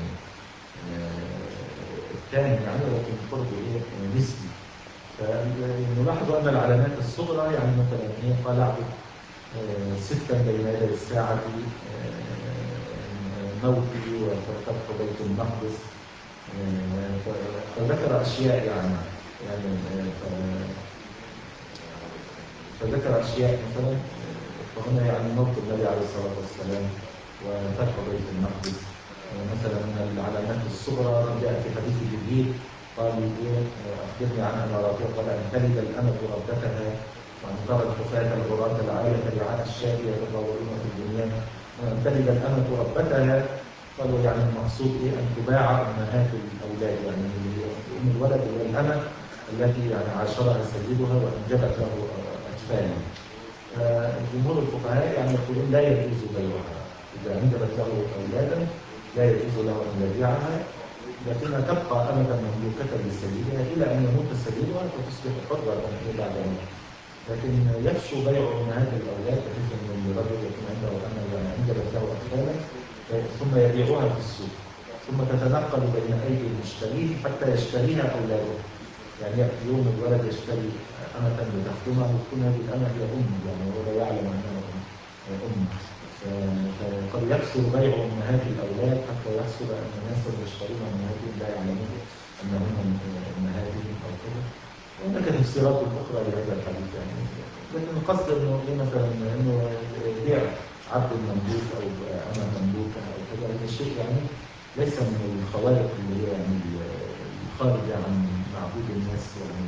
الثاني يعني، ولكن القرب نسبي. فنلاحظ أن العلامات الصغرى يعني مثلا إيه قال اعبد ستا بين يدي الساعة موتي وفتح بيت المقدس، فذكر أشياء يعني يعني فذكر أشياء مثلا، فهنا يعني موت النبي عليه الصلاة والسلام وفتح بيت المقدس. مثلا من العلامات الصغرى جاء في حديث جبريل قال أخبرني عن أماراتها، قال أن تلد الأمة ربتها وأن ترى الحفاة العراة العالة رعاء الشاة يتطاولون في البنيان، وأن تلد الأمة ربتها. قالوا يعني المقصود إيه؟ أن تباع أمهات الأولاد، يعني أم الولد هي الأمة التي يعني عاشرها سيدها وأنجبت له أطفالا. جمهور الفقهاء يعني يقولون لا يجوز بيعها، إذا أنجبت له أولادا لا يجوز له أن يبيعها، لكنها تبقى أمة مملوكة لسيدها إلى أن يموت سيدها فتصبح حرة بعد موته. لكن يفشو بيع أمهات الأولاد، بحيث أن الرجل يكون عنده أمة يعني أنجبت له أطفالا ثم يبيعها في السوق، ثم تتنقل بين أيدي المشترين حتى يشتريها أولاده. يعني يأتي يوم الولد يشتري أمة لتخدمه وتكون هذه الأمة هي أمه، يعني هو لا يعلم أنها أمه. فقد يكثر بيع أمهات الأولاد حتى يحصل أن الناس اللي يشترون أمهاتهم لا يعلمون أنهن أمهاتهم أو كذا. وهناك تفسيرات أخرى لهذا الحديث يعني، لكن القصد إنه إيه مثلا إنه بيع عبد مملوك أو أمة مملوكة أو كذا، هذا الشيء يعني ليس من الخوارق اللي هي يعني خارجة عن معبود الناس يعني.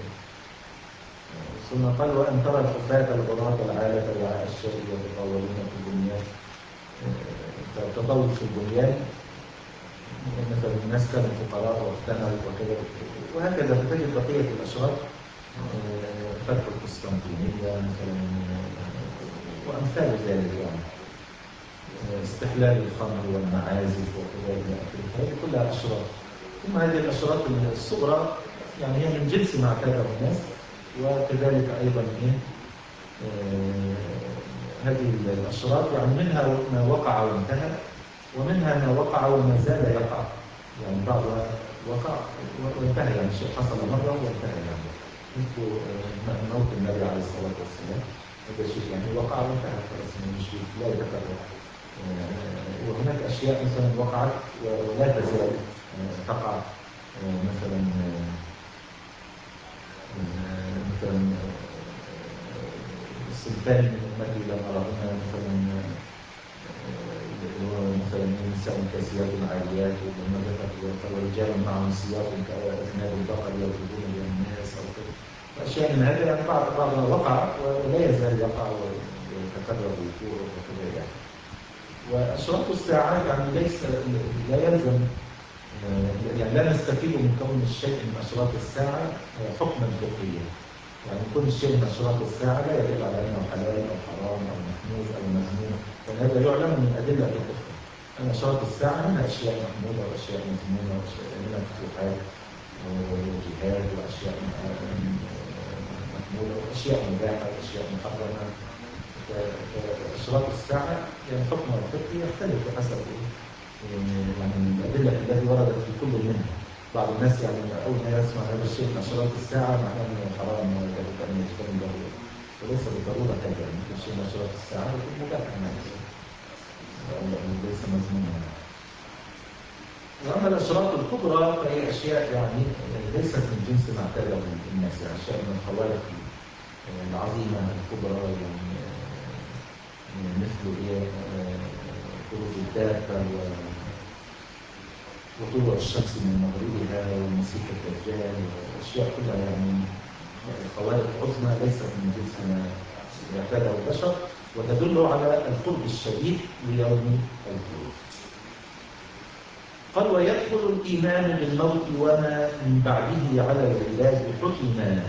ثم قال وأن ترى الحفاة العراة العالة رعاء الشاة يتطاولون في البنيان. فالتطاول في البنيان مثلا الناس كانوا فقراء واغتنوا وكذا وهكذا. فتجد بقية الأشراط فتح القسطنطينية مثلا وأمثال ذلك يعني استحلال الخمر والمعازف وكذا إلى آخره، هذه كلها أشراط. ثم هذه الأشراط الصغرى يعني هي من جنس ما اعتاده الناس، وكذلك أيضا إيه آه هذه الأشراط يعني منها ما وقع وانتهى، ومنها ما وقع وما زال يقع، يعني بعضها وقع وانتهى، يعني شيء حصل مرة وانتهى، يعني مثل موت النبي عليه الصلاة والسلام، هذا شيء يعني وقع وانتهى خلاص مش لا يتكرر. وهناك أشياء مثلا وقعت ولا تزال تقع، مثلا مثلا السلطان من أمتي لما رأينا مثلا اللي هو مثلا نساء كاسيات عاريات ولما ذكر ورجال معهم سياط كأذناب البقر يضربون بين الناس أو كذا، أشياء من هذا يعني بعض بعضها وقع ولا يزال يقع ويتكرر وقوعه وكذا يعني. وأشراط الساعة يعني ليس لا يلزم يعني لا نستفيد من كون الشيء من أشراط الساعة حكما فقهيا، يعني كل شيء من أشراط الساعة لا يدل على أنه حلال أو حرام أو محمود أو مذموم، فهذا يعلم من أدلة الفقه أن أشراط الساعة منها أشياء محمودة وأشياء مذمومة وأشياء منها فتوحات وجهاد وأشياء محمودة وأشياء مباحة وأشياء محرمة. فأشراط الساعة يعني حكمها الفقهي يختلف بحسب يعني الأدلة التي وردت في كل منها. بعض الناس يعني أول ما يسمع هذا الشيء من أشراط الساعة معناه أنه حرام ويجب أن يجتنب له، وليس بالضرورة هذا، يعني كل شيء من أشراط الساعة يكون مباح يعني ليس مذموما. وأما الأشراط الكبرى فهي أشياء يعني ليست من جنس ما اعتاده الناس، يعني أشياء من الخوارق العظيمة الكبرى، يعني مثل إيه خروج الدابة وطلوع الشمس من مغربها ومسيح الدجال وأشياء كلها يعني خوارق عظمى ليست من جنس ما يعتاده البشر، وتدل على القرب الشديد ليوم الخروج. قال ويدخل الإيمان بالموت وما من بعده على العباد حكما،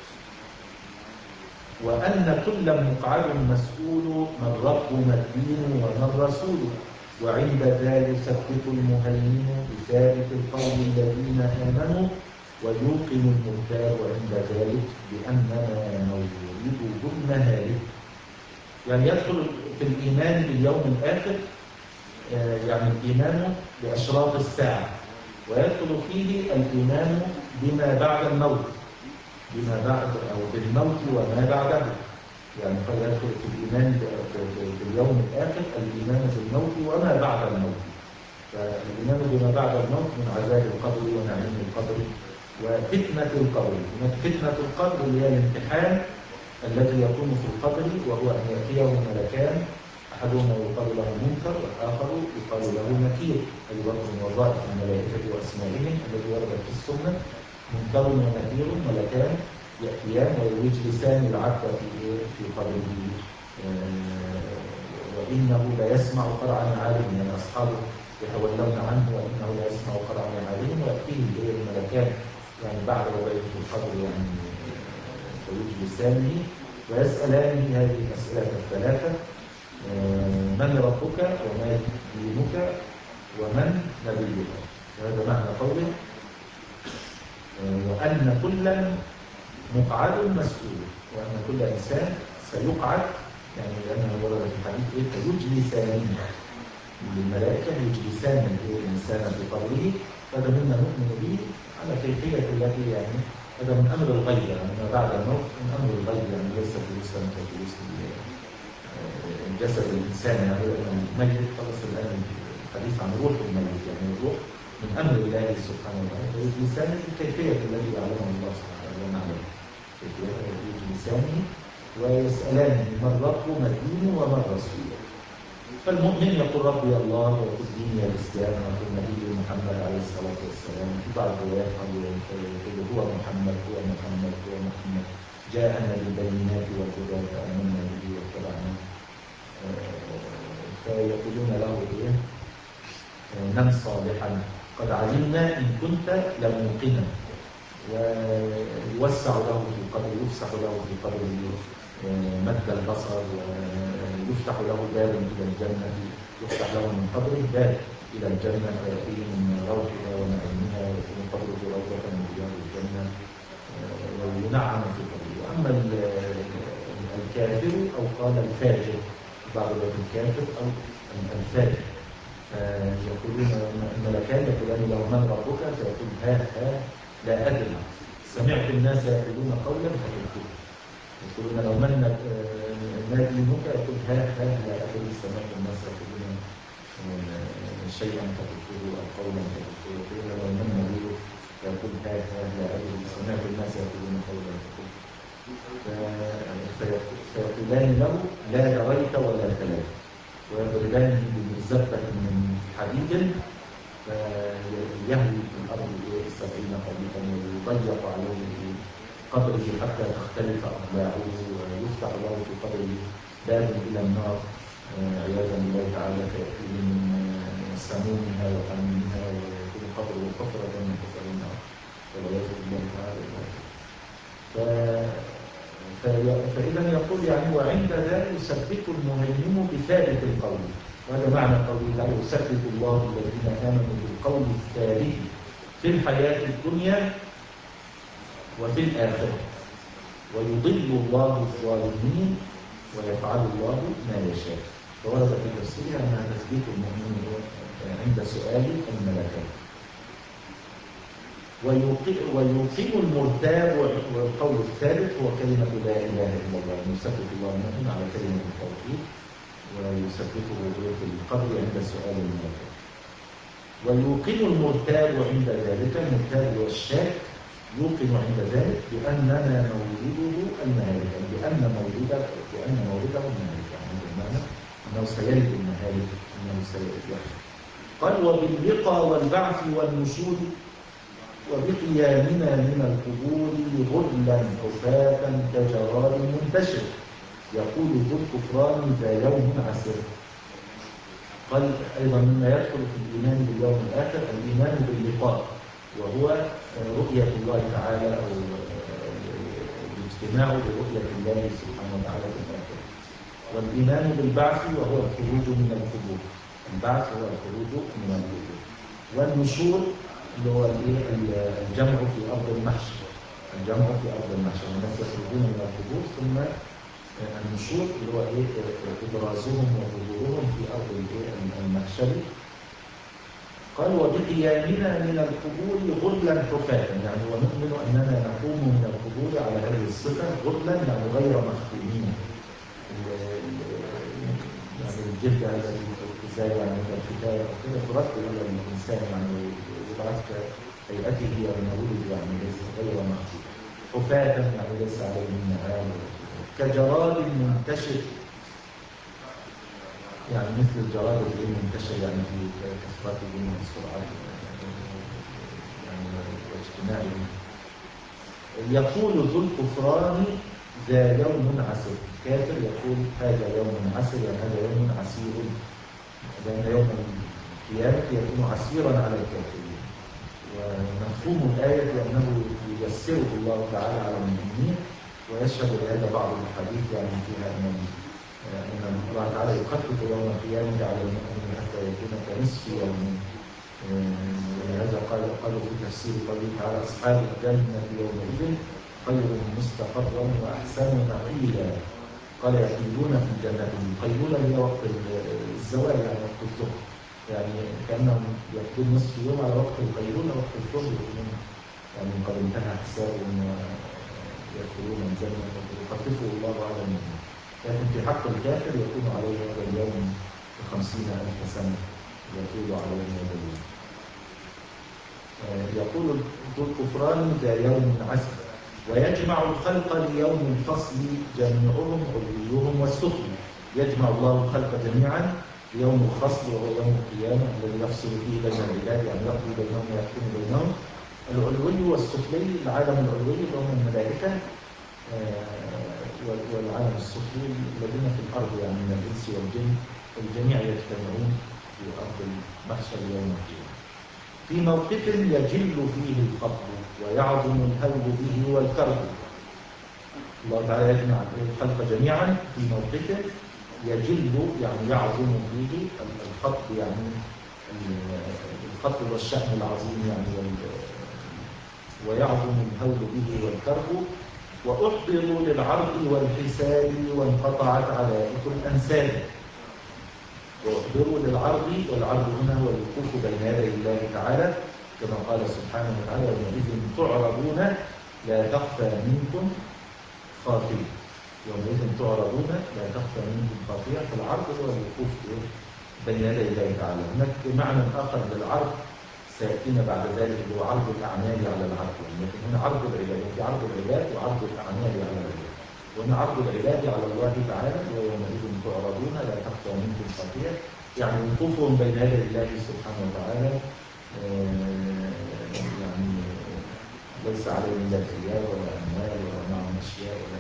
وأن كل مقعد مسؤول من رب ما الدين وما الرسول، وعند ذلك يثبت المهيمن بثابت القوم الذين آمنوا، ويوقن المرتاب عند ذلك بأننا مولده المهالك. يعني يدخل في الإيمان باليوم الآخر يعني الإيمان بأشراط الساعة، ويدخل فيه الإيمان بما بعد الموت، بما بعد أو بالموت وما بعده، يعني قد يدخل في الإيمان باليوم الآخر الإيمان بالموت وما بعد الموت. فالإيمان بما بعد الموت من عذاب القبر ونعيم القبر وفتنة القبر. فتنة القبر اللي هي الامتحان الذي يكون في القبر، وهو أن يأتيه ملكان، أحدهما يقال له منكر والآخر يقال له نكير، أي وقت من وظائف الملائكة وأسمائهم الذي وردت في السنة. منكر ونكير ملكان يأتيان ويجلسان العبد في في قبره، وإنه لا يسمع قرع نعالهم، يعني أصحابه يتولون عنه وإنه لا يسمع قرع نعالهم، ويأتيه الملكان يعني بعد وضعه في القبر يعني فيجلسانه ويسألانه هذه الأسئلة الثلاثة: من ربك وما دينك ومن نبيك. هذا معنى قوله وأن كلا مقعد مسؤول، وأن كل إنسان سيقعد، يعني لأنه ورد في الحديث إيه فيجلسان، الملائكة يجلسان الإنسان في قبره. هذا مما نؤمن به على كيفية التي يعني هذا من أمر الغيب، يعني ما بعد الموت من أمر الغيب، يعني ليس في جسم كجسم الجسد الإنسان، يعني الميت خلص الآن الحديث عن روح الميت، يعني الروح من أمر الله سبحانه وتعالى. يجلسان الكيفية التي يعلمها الله سبحانه وتعالى، كيفية يجلسانه ويسألانه من رب ما الدين وما الرسول. فالمؤمن يقول ربي الله ويقول ديني الإسلام ويقول نبي محمد عليه الصلاة والسلام. في بعض الروايات يقول هو محمد هو محمد هو محمد جاءنا بالبينات والهدى فآمنا به واتبعناه. فيقولون له ايه نم صالحا قد علمنا ان كنت لموقنا. ويوسع له في قدر يفسح له في قدر مد البصر، ويفتح له باب إلى الجنة، يفتح له من قبره باب إلى الجنة فيأتيه من روحها ونعيمها ويكون قبره روضة من رياض الجنة وينعم في قبره. وأما الكافر أو قال الفاجر، بعض الوقت الكافر أو الفاجر، فيقولون الملكان يقولان له من ربك؟ فيقول ها ها لا أدري، سمعت الناس يقولون قولا فقلته. يقولون لو من ما دينك؟ يقول ها ها لا أدري، سمعت الناس يقولون شيئا فقلته أو قولا فقلته. يقولون لو من نبيك؟ فيقول ها ها لا أدري، سمعت الناس يقولون قولا فقلته. فيقولان له لا دريت ولا تليت، ويضربانه بمزبة من حديد فيهوي في الأرض سبعين خريفا ويضيق عليه قبره حتى تختلف أضلاعه، ويفتح له في قبره باب إلى النار عياذا بالله تعالى، فيأتيه من سمومها وحميمها ويكون قبره حفرة من حفر النار والعياذ بالله تعالى. فإذا يقول يعني وعند ذلك يثبت المهيمن بثابت القول، وهذا معنى قوله تعالى يثبت الله الذين آمنوا بالقول الثابت في الحياة الدنيا وفي الآخرة، ويضل الله الظالمين ويفعل الله ما يشاء. فورد في تفسيرها أنها تثبيت المؤمن عند سؤال الملكين. ويقيم المرتاب، والقول الثالث هو كلمة لا إله إلا الله، يثبت الله المؤمن على كلمة التوحيد ويثبته في القبر عند سؤال الملكين. ويوقن المرتاب عند ذلك، المرتاب والشاك يوقن عند ذلك بأننا مولده المهالك، بأن مولده بأن مولده المهالك، يعني بمعنى أنه سيلد المهالك، أنه سيلد. قال وباللقاء والبعث والنشور وبقيامنا من القبور غرلا حفاة كجراد منتشر يقول ذو الكفران ذا يوم عسر. قال أيضا مما يدخل في الإيمان باليوم الآخر الإيمان باللقاء، وهو رؤية الله تعالى أو الاجتماع برؤية الله سبحانه وتعالى في الآخرة. والإيمان بالبعث وهو الخروج من القبور، البعث هو الخروج من القبور. والنشور اللي هو الجمع في أرض المحشر، الجمع في أرض المحشر، الناس يخرجون من القبور ثم النشور اللي هو إيه إبرازهم وظهورهم في أرض المحشر. قال وبقيامنا من القبور غرلا حفاة، يعني ونؤمن أننا نقوم من القبور على هذه الصفة غرلا يعني غير مختومين، يعني الجلد الذي زاد عن الكتاب وكذا ترد إلى الإنسان يعني يبعث كهيئته يوم ولد، يعني ليس غير مختوم. حفاة يعني ليس عليه النعال، كجراد منتشر، يعني مثل الجراد اللي منتشر يعني في كثرته من السرعات يعني واجتماعه. يقول ذو الكفران ذا يوم عسير، الكافر يقول هذا يوم عسير، يعني هذا يوم عسير، لأن يوم القيامة يكون عسيرا على الكافرين. ومفهوم الآية بأنه ييسره الله تعالى على المؤمنين، ويشهد لهذا بعض الحديث يعني فيها أن أن الله تعالى يخفف يوم القيامة على المؤمنين حتى يكون كنصف يوم. ولهذا قال قالوا في تفسير قوله تعالى أصحاب الجنة يومئذ خير مستقرا وأحسن مقيلا. قال يقيلون في الجنة، القيلولة هي وقت الزوال يعني وقت الظهر، يعني كأنهم يقضون نصف يوم على وقت القيلولة، وقت الظهر يكونون يعني قد انتهى حسابهم ويدخلون الجنة ويخففه الله على المؤمنين. لكن في حق الكافر يكون عليه هذا اليوم بخمسين ألف سنة يطول عليه هذا اليوم. يقول ذو الكفران ذا يوم عسر ويجمع الخلق ليوم الفصل جميعهم علويهم والسفلي. يجمع الله الخلق جميعا ليوم الفصل وهو يوم القيامة الذي يفصل فيه بين العباد، يعني يقضي بينهم ويحكم بينهم. العلوي والسفلي، العالم العلوي اللي هم الملائكة والعالم السفلي الذين في الأرض يعني من الإنس والجن، الجميع يجتمعون في أرض المحشر يوم القيامة. في موقف يجل فيه الفقر ويعظم الهول به والكرب. الله تعالى يجمع الخلق جميعا في موقف يجل يعني يعظم فيه الخطب، يعني الخطب والشأن العظيم يعني، ويعظم الهول به والكرب. وأحضروا للعرض والحساب وانقطعت علائق الأنساب. وأحضروا للعرض، والعرض هنا هو الوقوف بين يدي الله تعالى كما قال سبحانه وتعالى: يومئذ تعرضون لا تخفى منكم خافية. يومئذ تعرضون لا تخفى منكم خافية. فالعرض هو الوقوف بين يدي الله تعالى. هناك معنى آخر للعرض سيأتينا بعد ذلك، اللي هو عرض الأعمال على العرض، لكن هنا عرض العباد، في عرض العباد وعرض الأعمال على العباد. وهنا عرض العباد على الله تعالى: ويومئذ تعرضون لا تخفى منكم خافية، يعني وقوفهم بين يدي الله سبحانه وتعالى يعني ليس عليهم لا ثياب ولا أموال ولا معهم أشياء، ولا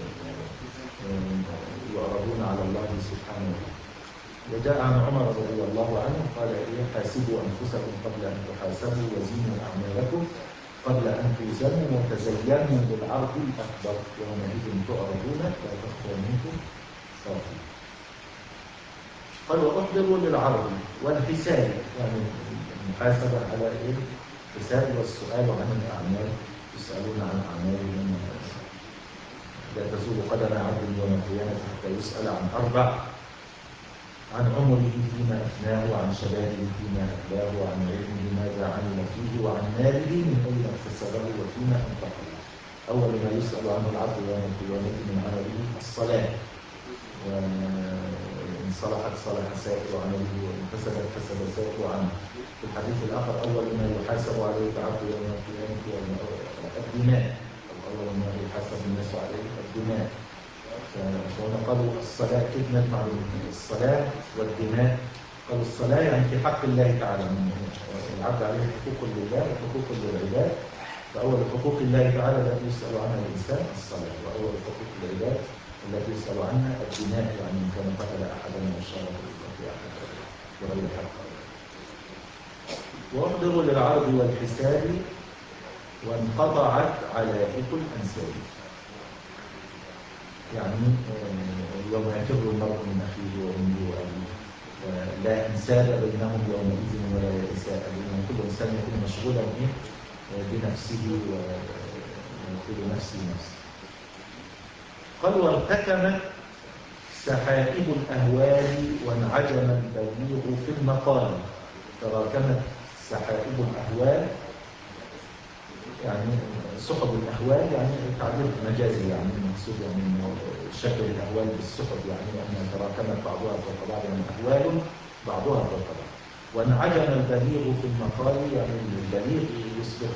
يعرضون على الله سبحانه وتعالى. وجاء عن عمر رضي الله عنه قال: حاسبوا أنفسكم قبل أن تحاسبوا، وزنوا أعمالكم قبل أن توزنوا، وتزينوا بالعرض الأكبر، يومئذ تعرضون لا تخفى منكم خافية. قال: وأحضروا للعرض والحساب، يعني المحاسبة على إيه؟ الحساب والسؤال عن الأعمال، يسألون عن أعمالهم. لا تزول قدم عبد يوم القيامة حتى يسأل عن أربع: عن عمره فيما أفناه، وعن شبابه فيما أبلاه، وعن علمه ماذا عمل فيه، وعن ماله من أين اكتسبه وفيما أنفقه. أول ما يسأل عنه العبد يوم القيامة من عمله الصلاة، وإن صلحت صلح سائر عمله، وإن فسدت فسد سائر عنه. في الحديث الآخر: أول ما يحاسب عليه العبد يوم القيامة الدماء، أول ما يحاسب الناس عليه الدماء. فهنا قالوا الصلاة كيف نجمع الصلاة والدماء؟ قالوا الصلاة يعني في حق الله تعالى، العبد عليه حقوق لله وحقوق للعباد. فأول حقوق الله تعالى التي يسأل عنها الإنسان الصلاة، وأول حقوق العباد التي يسأل عنها الدماء، يعني إن كان قتل أحدا وشرب في أحد بغير حق. واحضروا للعرض والحساب وانقطعت علائق الأنساب، يعني يوم يفر المرء من أخيه وأمه وأبيه لا أنساب بينهم يومئذ ولا يتساءلون. كل إنسان يكون مشغولا بنفسه وكل نفسه نفسه. قال: وارتكمت سحائب الأهوال وانعجم البليغ في المقال. تراكمت سحائب الأهوال، يعني سحب الأهوال، يعني تعبير مجازي، يعني المقصود يعني شكل الأهوال بالسحب، يعني أنها تراكمت بعضها فوق بعض، يعني أهوال بعضها فوق بعض. وانعجم البليغ في المقال، يعني البليغ يصبح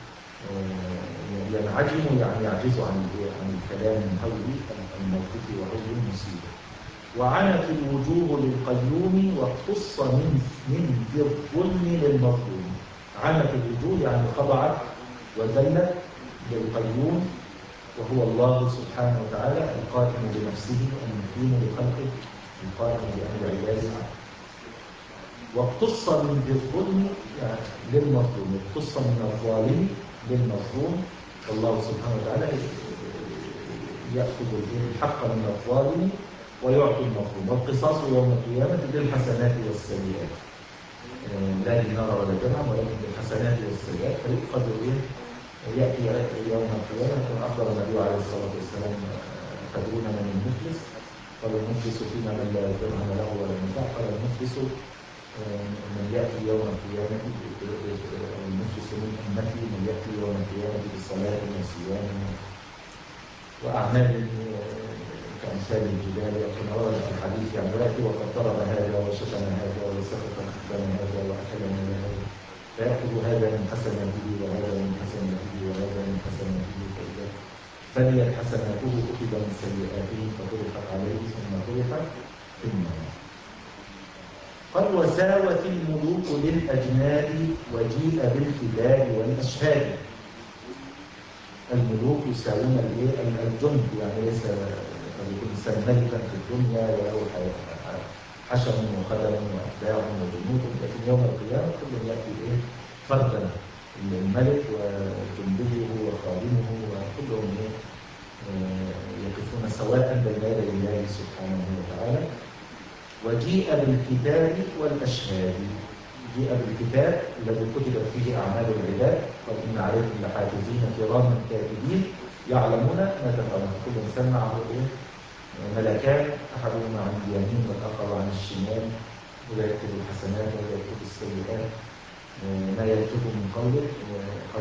ينعجم، يعني يعجز عن عن الكلام من هول الموقف وهول المصيبة. وعنت الوجوه للقيوم واقتص من من ذي الظلم للمظلوم. عنت الوجوه يعني خضعت وذلت للقيوم، وهو الله سبحانه وتعالى القائم بنفسه المقيم لخلقه القائم بأمر عباده. واقتص من ذي الظلم يعني للمظلوم، اقتص من الظالم للمظلوم، والله سبحانه وتعالى يأخذ الحق من الظالم ويعطي المظلوم. والقصاص يوم القيامة بالحسنات والسيئات، لا دينار ولا درهم، ولكن بالحسنات والسيئات. فيؤخذ إيه؟ يأتي يوم القيامة كما أخبر النبي عليه الصلاة والسلام: تدرون من المفلس؟ قال: المفلس فينا من لا درهم له ولا متاع. قال: المفلس من يأتي يوم القيامة، المفلس من أمتي من يأتي يوم القيامة بصلاة وصيام وأعمال كأمثال الجبال. كما ورد في الحديث عن ذلك: وقد ضرب هذا وشتم هذا وسفك ختان هذا وأكل من هذا، فيأخذ هذا من حسناته وهذا من حسناته وهذا من حسناته، فإذا فنيت حسناته أخذ من سيئاته فطرحت عليه ثم طرحت في النار. قال: وساوت الملوك للأجناد وجيء بالكبار والأشهاد. الملوك يساوون الجند، يعني ليس يكون إنسان ملكا في الدنيا وله حشم وخدم وأتباع وجنود، لكن يوم القيامة كل يأتي إيه؟ فردا، الملك وجنده وخادمه وكلهم يقفون سواء بين يدي الله سبحانه وتعالى. وجيء بالكتاب والأشهاد. جيء بالكتاب الذي كتبت فيه أعمال العباد، وإن عليكم لحافظين كراما كاتبين يعلمون ما تفعلون. كل إنسان معه ملكان، أحدهما عن اليمين والآخر عن الشمال، ولا يكتب الحسنات ولا يكتب السيئات. ما يكتب من قوله قال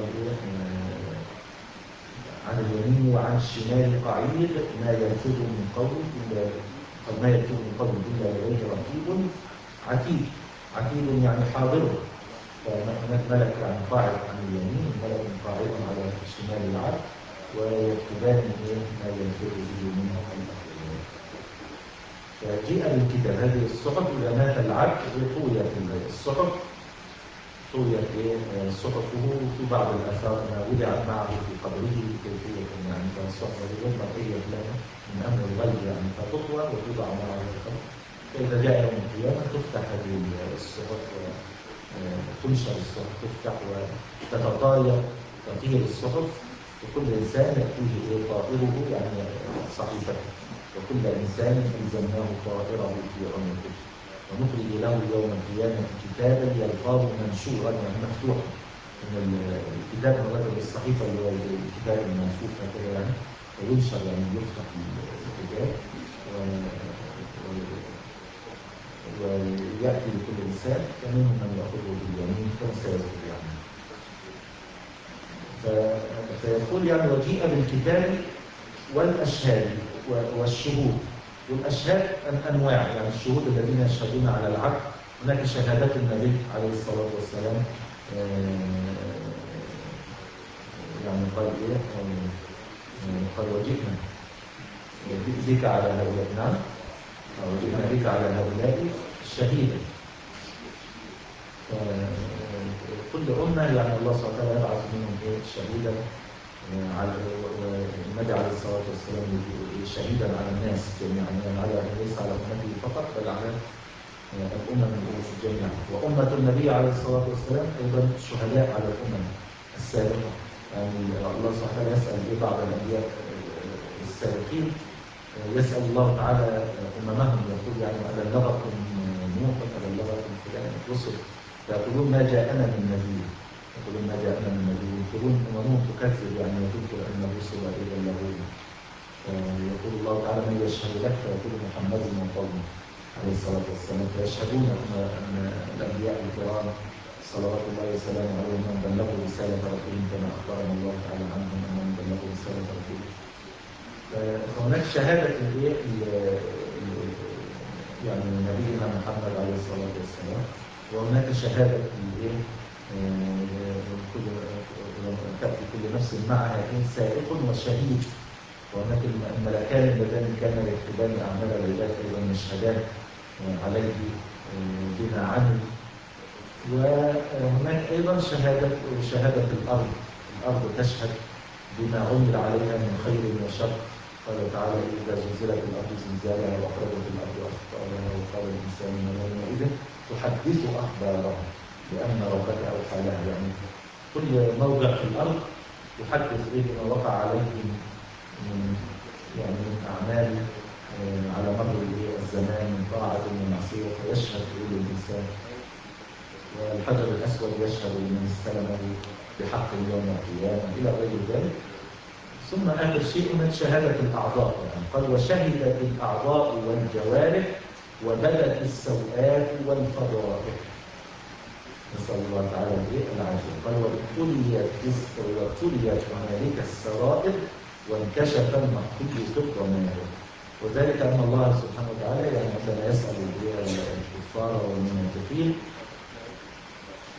عن اليمين وعن الشمال قعيد، ما يكتب من قوله قال ما يكتب من قوله إلا لديه رقيب عتيد. عتيد يعني حاضر. فهناك ملك يعني قاعد عن اليمين وملك قاعد على شمال العبد، ويكتبان ما يكتب به من الأخير. فجيء بالكتاب، هذه الصحف إذا مات العبد طويت الصحف، طويت صحفه. في بعض الآثار ما وضعت معه في قبره كيفية يعني فالصحف هذه مرئية لنا من أمر الغيب يعني، فتطوى وتوضع معه في القبر. فإذا جاء يوم القيامة تفتح هذه الصحف وتنشر الصحف، تفتح وتتطاير تطير الصحف، وكل إنسان يأتيه طائره يعني صحيفته، وكل إنسان ألزمناه طائره في عنقه، ونخرج له يوم القيامة كتابا يلقاه منشورا يعني مفتوحا. من الكتاب الرجل الصحيفة اللي هو الكتاب المنفوخ هكذا يعني، وينشر يعني يفتح الكتاب ويأتي لكل إنسان، فمنهم من يأخذه باليمين كما سيذكر يعني. فيقول يعني وجيء بالكتاب والأشهاد والشهود. والأشهاد أنواع يعني الشهود الذين يشهدون على العبد. هناك شهادات النبي عليه الصلاة والسلام يعني قال إيه؟ قال وجئنا بك على هؤلاء، نعم، وجئنا بك على هؤلاء شهيدا. كل أمة يعني الله سبحانه وتعالى يبعث منهم إيه شهيدا على النبي عليه الصلاة والسلام شهيدا على الناس جميعا يعني على ليس على أمته فقط بل على الأمم جميعا. وأمة النبي عليه الصلاة والسلام أيضا شهداء على الأمم السابقة يعني الله سبحانه وتعالى يسأل إيه بعض الأنبياء السابقين، يسأل الله تعالى أممهم يقول يعني أبلغكم نوح أبلغكم فلان الرسل، فيقولون ما جاءنا من نبي، يقولون ما جاءنا من نبي، يقولون أممهم تكذب يعني وتنكر أن الرسل إذا يبلغون. يقول الله تعالى من يشهد لك، فيقول محمد من قومه عليه الصلاة والسلام، فيشهدون أن الأنبياء الكرام صلوات الله وسلامه عليهم من بلغوا رسالة ربهم كما أخبرنا الله تعالى عنهم أنهم بلغوا رسالة ربهم. فهناك شهادة الإيه يعني نبينا محمد عليه الصلاة والسلام، وهناك شهادة الإيه كل تأتي كل نفس معها سائق وشهيد. وهناك الملكان اللذان كان يكتبان أعمال العباد أيضا يشهدان عليه بما عمل. وهناك أيضا شهادة شهادة الأرض، الأرض تشهد بما عمل عليها من خير وشر. قال تعالى إذا زلزلت الأرض زلزالها وأخرجت الأرض أثقالها وقال الإنسان ما يومئذ تحدث أخبارها لأن ربك أوحى لها. يعني كل موضع في الأرض يحدث به ما وقع عليه من يعني من أعمال على مر الزمان من طاعة ومن معصية، فيشهد به الإنسان. والحجر الأسود يشهد لمن استلمه بحق يوم القيامة إلى غير ذلك. ثم آخر شيء من شهادة الأعضاء يعني قال وشهدت الأعضاء والجوارح وبدت السوءات والفضائح. نسأل الله تعالى العافية. قال وابتليت وابتليت هنالك السرائر وانكشف المخفي في الضمائر. وذلك أن الله سبحانه وتعالى يعني عندما يسأل الكفار والمنافقين ف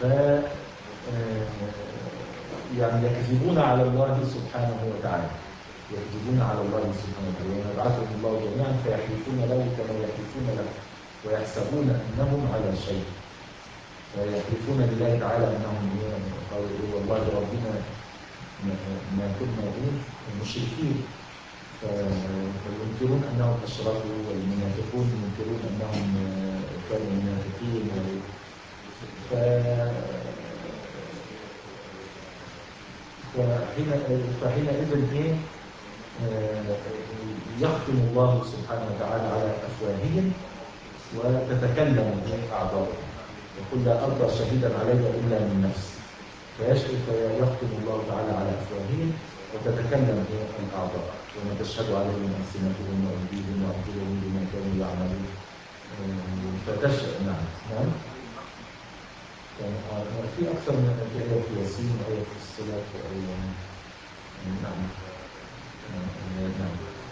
يعني يكذبون على الله سبحانه وتعالى، يكذبون على الله سبحانه وتعالى، ويبعثهم الله جميعا فيحلفون له كما يحلفون له ويحسبون أنهم على شيء، ويحلفون بالله تعالى أنهم قالوا والله ربنا ما كنا مشركين، فينكرون أنهم أشركوا، والمنافقون ينكرون أنهم كانوا منافقين. ف فحين فحينئذ إيه يختم الله سبحانه وتعالى على أفواههم وتتكلم أعضاؤهم، يقول لا أرضى شهيدا علي إلا من نفسي، فيختم الله تعالى على أفواههم وتتكلم الأعضاء وما تشهد عليهم ألسنتهم وأيديهم وأرجلهم بما كانوا يعملون. فتشهد. نعم نعم يعني في أكثر من آية في ياسين وآية في الصلاة وآية. نعم نعم.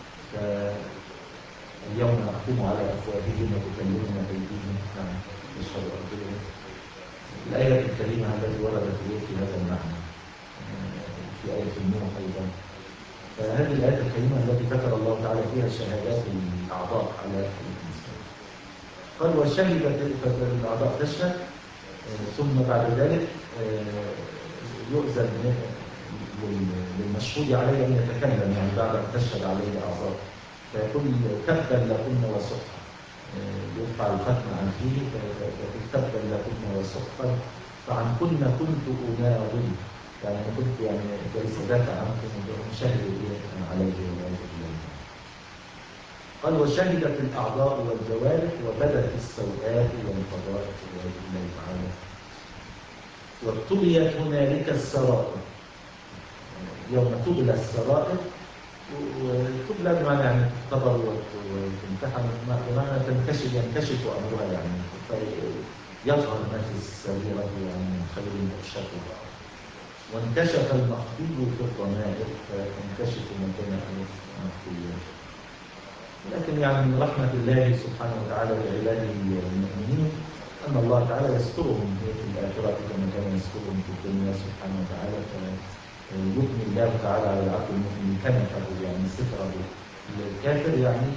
فاليوم نختم على أفواههم وتكلمنا أيديهم. نعم تشهد أرجلهم. الآية الكريمة التي وردت في هذا المعنى في آية النور أيضا. فهذه الآية الكريمة التي ذكر الله تعالى فيها شهادات الأعضاء على الإنسان. قال وشهدت الأعضاء تشهد، ثم بعد ذلك يؤذن للمشهود عليه أن يتكلم، يعني بعد أن تشهد عليه الأعضاء فيقول تبا لكن وسحقا، يرفع الختم عن فيه فيقول تبا لكن وسحقا فعن كن كنت أناضل، يعني كنت يعني ليس ذاك عنكم مشاهد عليه والعياذ بالله. قال وشهدت الأعضاء والجوارح وبدت السوءات والفضائح والعياذ بالله تعالى وابتليت هنالك السرائر. يوم تبلى السرائر، وتبلى بمعنى يعني تختبر وتمتحن، بمعنى تنكشف ينكشف أمرها، يعني فيظهر ما في السريرة يعني من خير أو شر. وانكشف المخفي في الضمائر فينكشف مكان المخفيات. لكن يعني من رحمة الله سبحانه وتعالى بعباده المؤمنين أن الله تعالى يسترهم في الآخرة كما كان يسترهم في الدنيا سبحانه وتعالى، فيبني الله تعالى على العبد المؤمن كنفه يعني ستره للكافر، يعني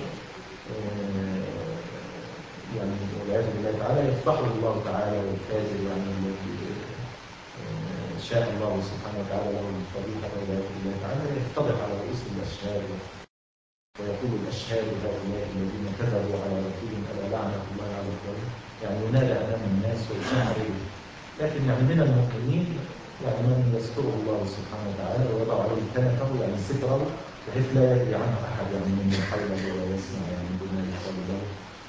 يعني والعياذ بالله تعالى يفضحه الله تعالى والكافر، يعني الذي شاء الله سبحانه وتعالى له الفضيحة والعياذ بالله تعالى يفتضح على رؤوس الأشهاد ويقول الأشهاد هؤلاء الذين كذبوا على ربهم ألا لعنة الله على الظالمين، يعني ينادى أمام الناس ويشهر به. لكن يعني من المؤمنين يعني من يستره الله سبحانه وتعالى ويضع عليه كنفه يعني ستره بحيث لا يدري عنه أحد يعني من حوله ولا يسمع يعني بما يقال له.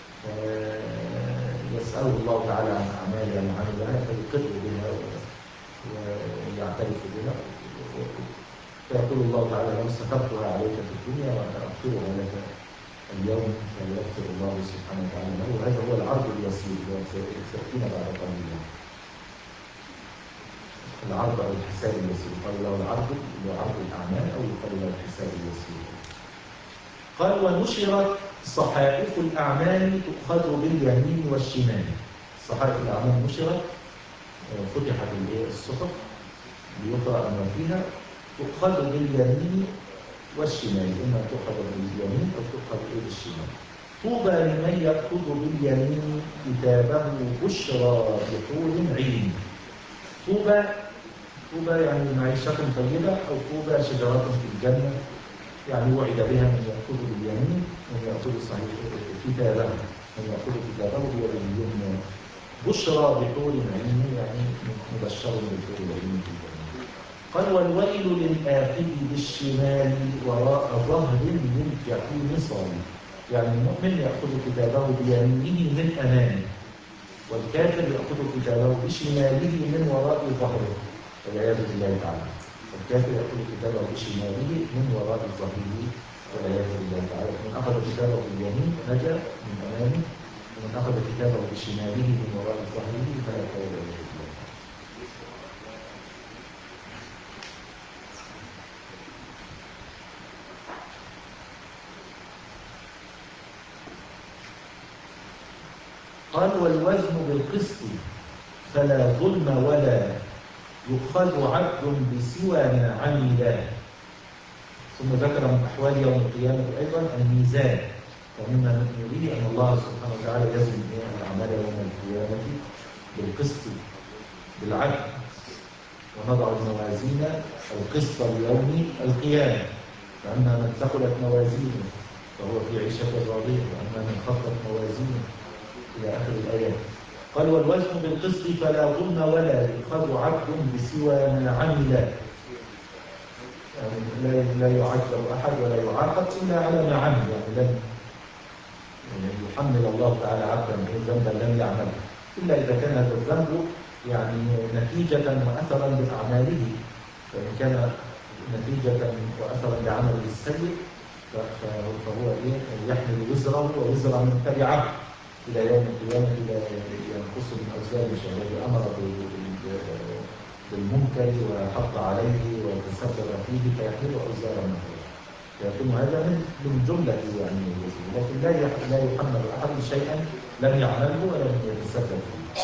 يسأله الله تعالى عن أعمال يعني عملها فيقر بها ويعترف بها، فيقول الله تعالى لو سترتها عليك في الدنيا وأنا أغفرها لك اليوم فيغفر الله سبحانه وتعالى له. وهذا هو العرض اليسير سيأتينا بعد قليل. العرض أو الحساب اليسير قال له العرض هو عرض الأعمال أو يقال له الحساب اليسير. قال ونشرت صحائف الأعمال تؤخذ باليمين والشمال. صحائف الأعمال نشرت، فتحت الصحف ليقرأ ما فيها، تؤخذ باليمين والشمال، إما تؤخذ باليمين أو تؤخذ بالشمال. طوبى لمن يأخذ باليمين كتابه بشرى بحور عين. طوبى طوبى يعني معيشة طيبة، أو طوبى شجرات في الجنة، يعني وعد بها من يأخذ باليمين من يأخذ صحيح كتابه من يأخذ كتابه بيد اليمنى. بشرى بحور عين يعني مبشر بحور العين في الجنة. قال والويل للآخذ بالشمال وراء ظهر للجحيم صالح، يعني المؤمن يأخذ كتابه بيمينه من أمامه، والكافر يأخذ كتابه بشماله من وراء ظهره والعياذ بالله تعالى. الكافر يأخذ كتابه بشماله من وراء ظهره والعياذ بالله تعالى. من أخذ كتابه باليمين نجا من أمامه، ومن أخذ كتابه بشماله من وراء ظهره فلا خير له. قال والوزن بالقسط فلا ظلم ولا يؤخذ عبد بسوى ما عمل. ثم ذكر من أحوال يوم القيامة أيضا الميزان، ومما نريد أن الله سبحانه وتعالى يزن الأعمال يوم القيامة بالقسط بالعدل، ونضع الموازين القسط ليوم القيامة، فأما من ثقلت موازينه فهو في عيشة راضية، وأما من خفت موازينه إلى آخر الآيات. قال والوزن بالقسط فلا ظلم ولا يؤخذ عبد بسوى ما عمل. يعني لا لا يعذب أحد ولا يعاقب إلا على ما عمل، يعني لن يحمل الله تعالى عبدا ذنبا لم يعمله إلا إذا كان هذا الذنب يعني نتيجة وأثرا لأعماله. فإن كان نتيجة وأثرا لعمله السيء فهو يحمل وزره ووزر من تبعه إلى يوم القيامة، إلى ينقص من أوزاره الذي أمر بالمنكر وحط عليه وتسبب فيه فيحمل أوزار من فيكون هذا من جملة يعني، لكن لا لا يحمل أحد شيئا لم يعمله ولم يتسبب فيه.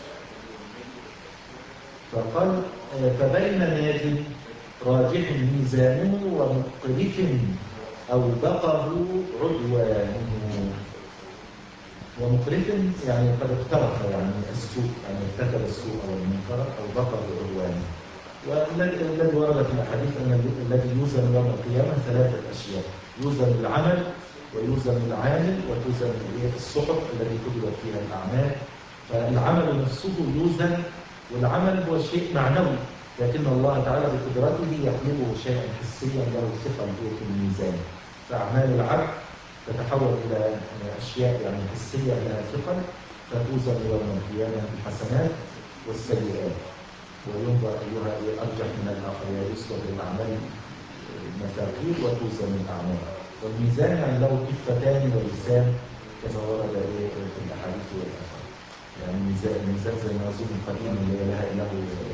فقال فبين ناج راجح ميزانه ومقرف أوبقه عدوانه. ومقرف يعني قد اقترف يعني السوء، يعني ارتكب السوء أو المنكر أوبقه عدوانه. والذي ورد في الأحاديث أن الذي يوزن يوم القيامة ثلاثة أشياء: يوزن العمل ويوزن العامل وتوزن الصحف التي كتبت فيها الأعمال. فالعمل نفسه يوزن، والعمل هو شيء معنوي، لكن الله تعالى بقدرته يحمله شيئا حسيا له ثقل في الميزان. فأعمال العبد تتحول إلى أشياء يعني حسية لها ثقل، فتوزن يوم القيامة الحسنات والسيئات، وينظر أيها أرجح من الآخر، يصبح الأعمال مثاقيل وتوزن الأعمال. والميزان يعني له كفتان ولسان كما ورد في الأحاديث والآثار. يعني الميزان زي الموازين القديم اللي لها له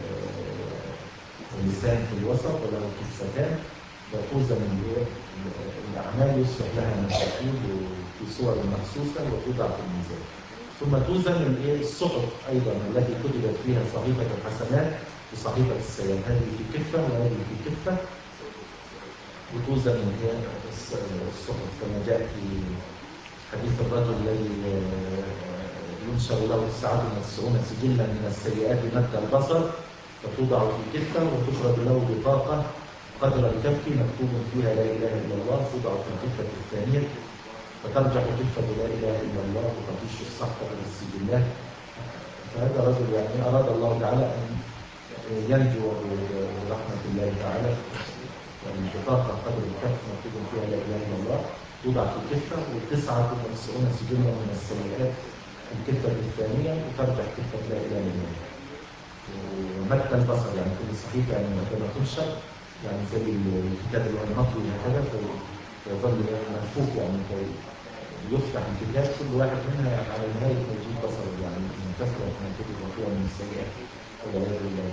لسان في الوسط وله كفتان، فتوزن الأعمال يصبح لها مثاقيل في صور مخصوصة وتوضع في الميزان. ثم توزن الصحف أيضا التي كتبت فيها صحيفة الحسنات وصحيفة السيئات، هذه في كفة وهذه في كفة، وتوزن الصحف كما جاء في حديث الرجل الذي ينشر له تسعة وتسعون سجلا من السيئات مد البصر، فتوضع في كفة وتفرد له بطاقة قدر الكف مكتوب فيها لا إله إلا الله، توضع في الكفة الثانية فترجع كفة لا إله إلا الله وتطيش الصحفة إلى السجلات. فهذا رجل يعني أراد الله تعالى أن ينجو برحمة الله تعالى، يعني بطاقة قدر الكف مكتوب فيها لا إله إلا الله توضع في الكفة، وتسعة وتسعون سجلا من السيئات في الكفة الثانية، وترجع كفة لا إله إلا الله. ومد البصر يعني كل صحيفة يعني لما تنشر يعني زي الكتاب اللي هو المطوي هكذا فيظل منفوخ، يعني يفتح الكتاب كل واحد منها يعني على نهاية موجود بصر، يعني من كثرة ما كتب فيها من السيئات والعياذ بالله.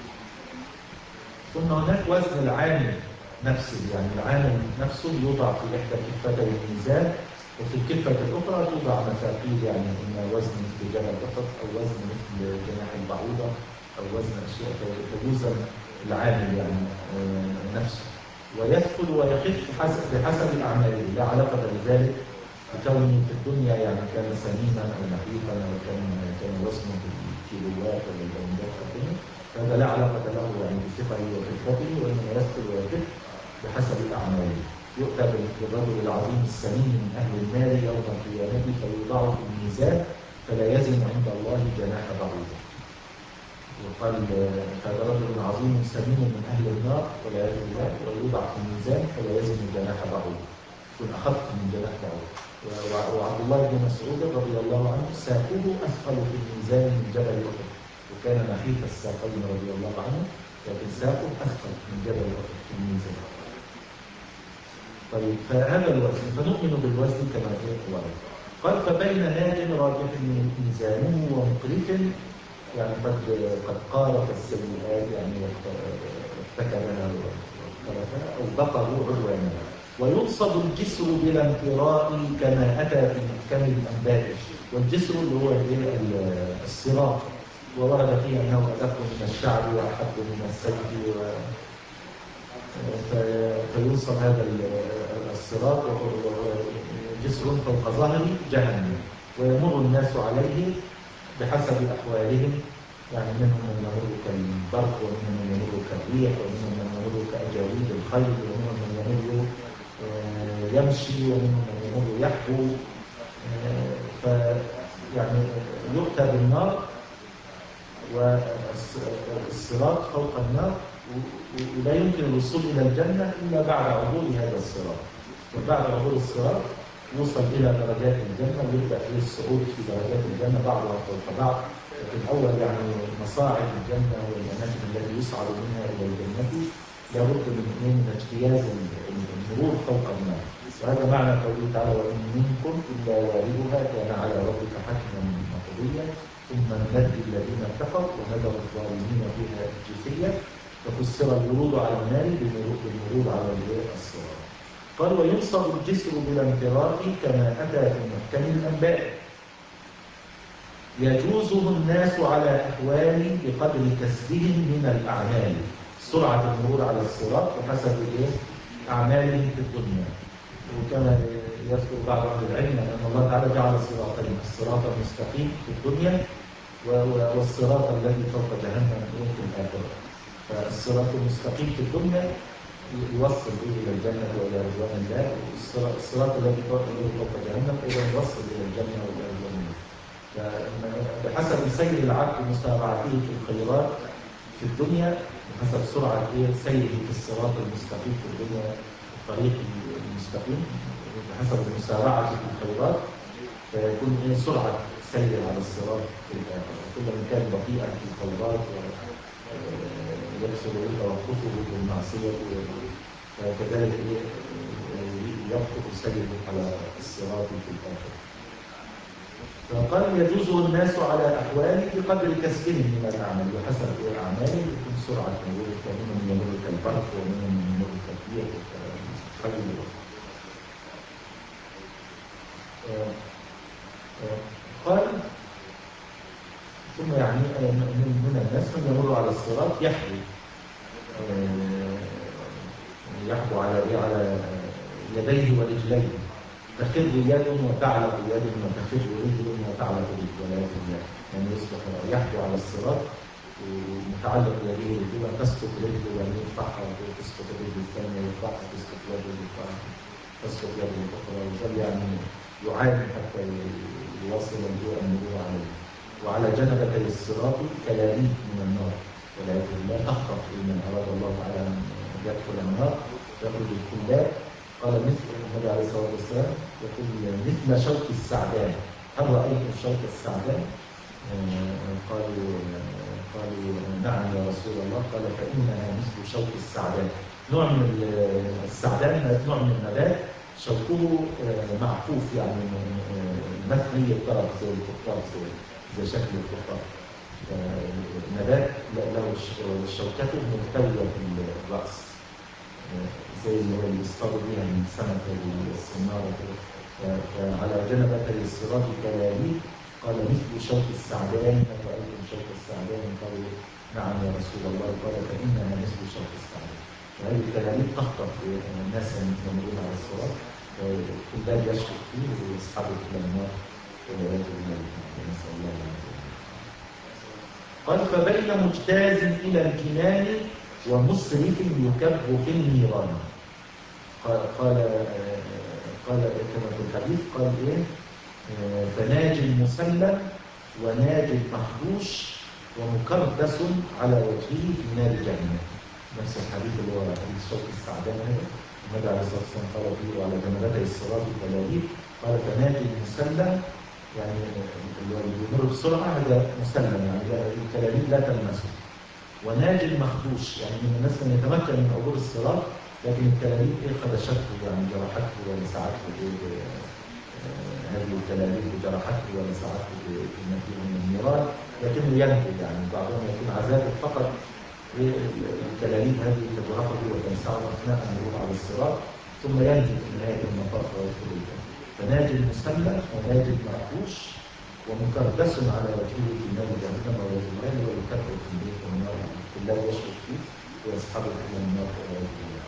ثم هناك وزن العامل نفسه، يعني العامل نفسه يوضع في إحدى كفتي الميزان، وفي الكفة الأخرى توضع مثاقيل، يعني إما وزن مثل جبل أحد أو وزن مثل جناح البعوضة أو وزن أشياء، فيوزن العامل يعني نفسه، ويثقل ويخف بحسب أعماله، لا علاقة بذلك بكونه في الدنيا يعني كان سمينا أو نحيفا أو كان كان وزنه بالكيلوات ولا البوندات في الدنيا، فهذا لا علاقة له يعني بثقله وخفته، وإنما يثقل ويخف بحسب أعماله. يؤتى بالرجل العظيم السمين من أهل المال يوم القيامة فيوضع في الميزان فلا يزن عند الله جناح بعوضة. وقال هذا رجل عظيم سمين من أهل النار والعياذ بالله، ويوضع في الميزان فلا يزن جناح بعوضة، يكون أخف من جناح بعوضة. وعبد الله بن مسعود رضي الله عنه ساقه أثقل في الميزان من جبل أحد، وكان نحيف الساقين رضي الله عنه، لكن ساقه أثقل من جبل أحد في الميزان. طيب فهذا الوزن، فنؤمن بالوزن كما هو. قال فبين ناج راجح ميزانه ومقرف، يعني قد قد قارف السيئات يعني ارتكبها واقترفها او بقه عدوانا. وينصب الجسر بلا انفراء كما اتى في محكم الانباء. والجسر اللي هو الصراط، وورد فيه انه ادق من الشعب واحب من السيف، و فينصب هذا الصراط جسر فوق ظهر جهنم، ويمر الناس عليه بحسب أحوالهم، يعني منهم من يمر كالبرق، ومنهم من يمر كالريح، ومنهم من يمر كأجاويد الخيل، ومنهم من يمر يمشي، ومنهم من يمر يحبو. فيعني يؤتى بالنار والصراط فوق النار، ولا يمكن الوصول إلى الجنة إلا بعد عبور هذا الصراط. وبعد عبور الصراط يوصل إلى درجات الجنة ويبدأ فيه الصعود في درجات الجنة بعضها فوق بعض. لكن أول يعني مصاعد الجنة والأماكن التي يصعد منها إلى الجنة لابد من من اجتياز المرور فوق النار. وهذا معنى قوله تعالى: وإن منكم إلا واردها كان على ربك حتما مقضيا ثم ننجي الذين اتقوا ونذر الظالمين فيها جثيا. ففسر الورود على النار بالورود على الصراط. قال: وينصب الجسر بلا انفراط كما أتى في محكم الأنباء. يجوزه الناس على أحوال بقدر كسبهم من الأعمال. سرعة المرور على الصراط وحسب إيه؟ أعمالهم في الدنيا. وكما يذكر بعض أهل العلم أن الله تعالى جعل صراطين: الصراط المستقيم في الدنيا والصراط الذي فوق جهنم في الآخرة. فالصراط المستقيم في الدنيا يوصل به إلى الجنة وإلى رضوان الله، والصراط الذي فوق جهنم أيضا يوصل إلى الجنة وإلى رضوان الله. فبحسب سير العبد مسارعته في الخيرات في الدنيا، بحسب سرعة سيره في الصراط المستقيم في الدنيا، الطريق المستقيم، بحسب المسارعة في الخيرات فيكون إيه سرعة سير على الصراط في الآخرة. كلما كان بطيئا في الخيرات ويكسر توقفه بالمعصية فكذلك يبطئ سيره على الصراط في الآخرة. فقال: يجوز الناس على أحوال بقدر كسبهم من الأعمال. وحسب الأعمال يكون سرعة مرور، ومنهم يمر كالبرق ومنهم يمر كالريح وكالخيل. قال: ثم يعني من الناس من يمر على الصراط يحبو يحبو على على يديه ورجليه، تخذ يد وتعلق يد وتخذ رجل وتعلق رجل والعياذ بالله. يعني يصبح يحبو على الصراط ومتعلق يديه ورجله، تسقط رجله يعني يرفعها وتسقط الرجل الثانيه يرفعها، تسقط يده ويرفعها، تسقط يده الاخرى، ويظل يعني يعاني حتى يواصل المرور عليه. وعلى جنبتي الصراط كلاليب من النار والعياذ بالله تخطف لمن اراد الله تعالى ان يدخل النار، يخرج الكلاب. قال مثل النبي عليه الصلاه والسلام يقول: مثل شوك السعدان. هل رايتم شوك السعدان؟ قالوا قالوا نعم يا رسول الله. قال: فانها مثل شوك السعدان. نوع من السعدان نوع من النبات شوكه معقوف، يعني مثني الطرف زي الفخار، زي شكل الفخار. نبات له شوكته ملتويه في الراس، زي اللي بيصطادوا بيها من السمكه والصناره كده. فعلى جنبتي الصراط كلاليب. قال: مثل شوك السعدان. هل رايتم شوك السعدان؟ قالوا نعم يا رسول الله. قال: فانها مثل شوك السعدان. وهذه الكلاليب تخطف الناس المتمرين على الصراط، الكلاب يشرب فيه ويسحبوا الى النار والعياذ بالله. نسال الله العافيه. قال: فبين مجتاز الى الجنان ومسرف يكب في النيران. قال قال قال كما في الحديث قال ايه؟ فناج مسلم وناج مخدوش ومكردس على وجهه في نار جهنم. نفس الحديث اللي هو حديث شوك السعدان هذا، النبي عليه الصلاه والسلام قال فيه: وعلى جنبتي الصراط كلاليب. قال: فناج مسلم، يعني اللي بيمر بسرعه هذا مسلم، يعني الكلاليب لا تلمسه. وناج مخدوش، يعني من الناس من يتمكن من عبور الصراط لكن الكلاليب ايه خدشته، يعني جرحته ولسعته هذه الكلاليب جرحته ولسعته من النيران، لكنه ينجو. يعني بعضهم يكون عذابه فقط الكلاليب هذه تجرحه وتلسعه اثناء المرور على الصراط، ثم ينجو في نهايه المطاف ويدخل الجنه. فناج مسلم وناج مخدوش ومكردس على وجهه في نار جهنم والعياذ بالله، ويكبر في البيت والنار كلها يشرب فيه ويسحبه الى النار والعياذ بالله.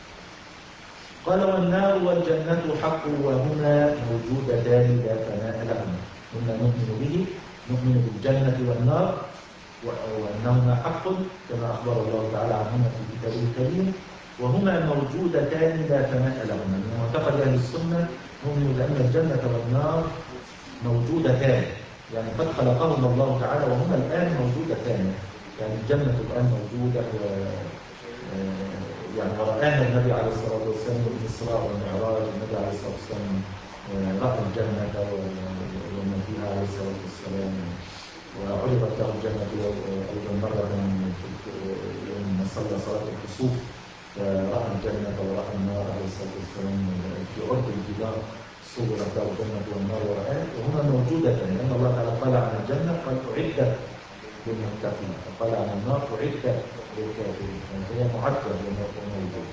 قال: والنار والجنة حق وهما موجودتان لا فناء لهما. كنا نؤمن به، نؤمن بالجنة والنار وأنهما حق كما أخبر الله تعالى عنهما في كتابه الكريم، وهما موجودتان لا فناء لهما. من معتقد أهل السنة نؤمن بأن الجنة والنار موجودتان، يعني قد خلقهما الله تعالى وهما الآن موجودتان. يعني الجنة الآن موجودة يعني ورآها النبي عليه الصلاة والسلام بالإسراء والمعراج. النبي عليه الصلاة والسلام رأى الجنة وما فيها عليه الصلاة والسلام، وعرضت له الجنة أيضا مرة لما صلى صلاة الكسوف، فرأى الجنة ورأى النار عليه الصلاة والسلام في عرض الجدار، صورت له الجنة والنار ورآها، وهما موجودتان، لأن الله تعالى قال عن الجنة قال أعدت للمتقين، وقال عن النار أعدت للكافرين، فهي معدة وموجودة،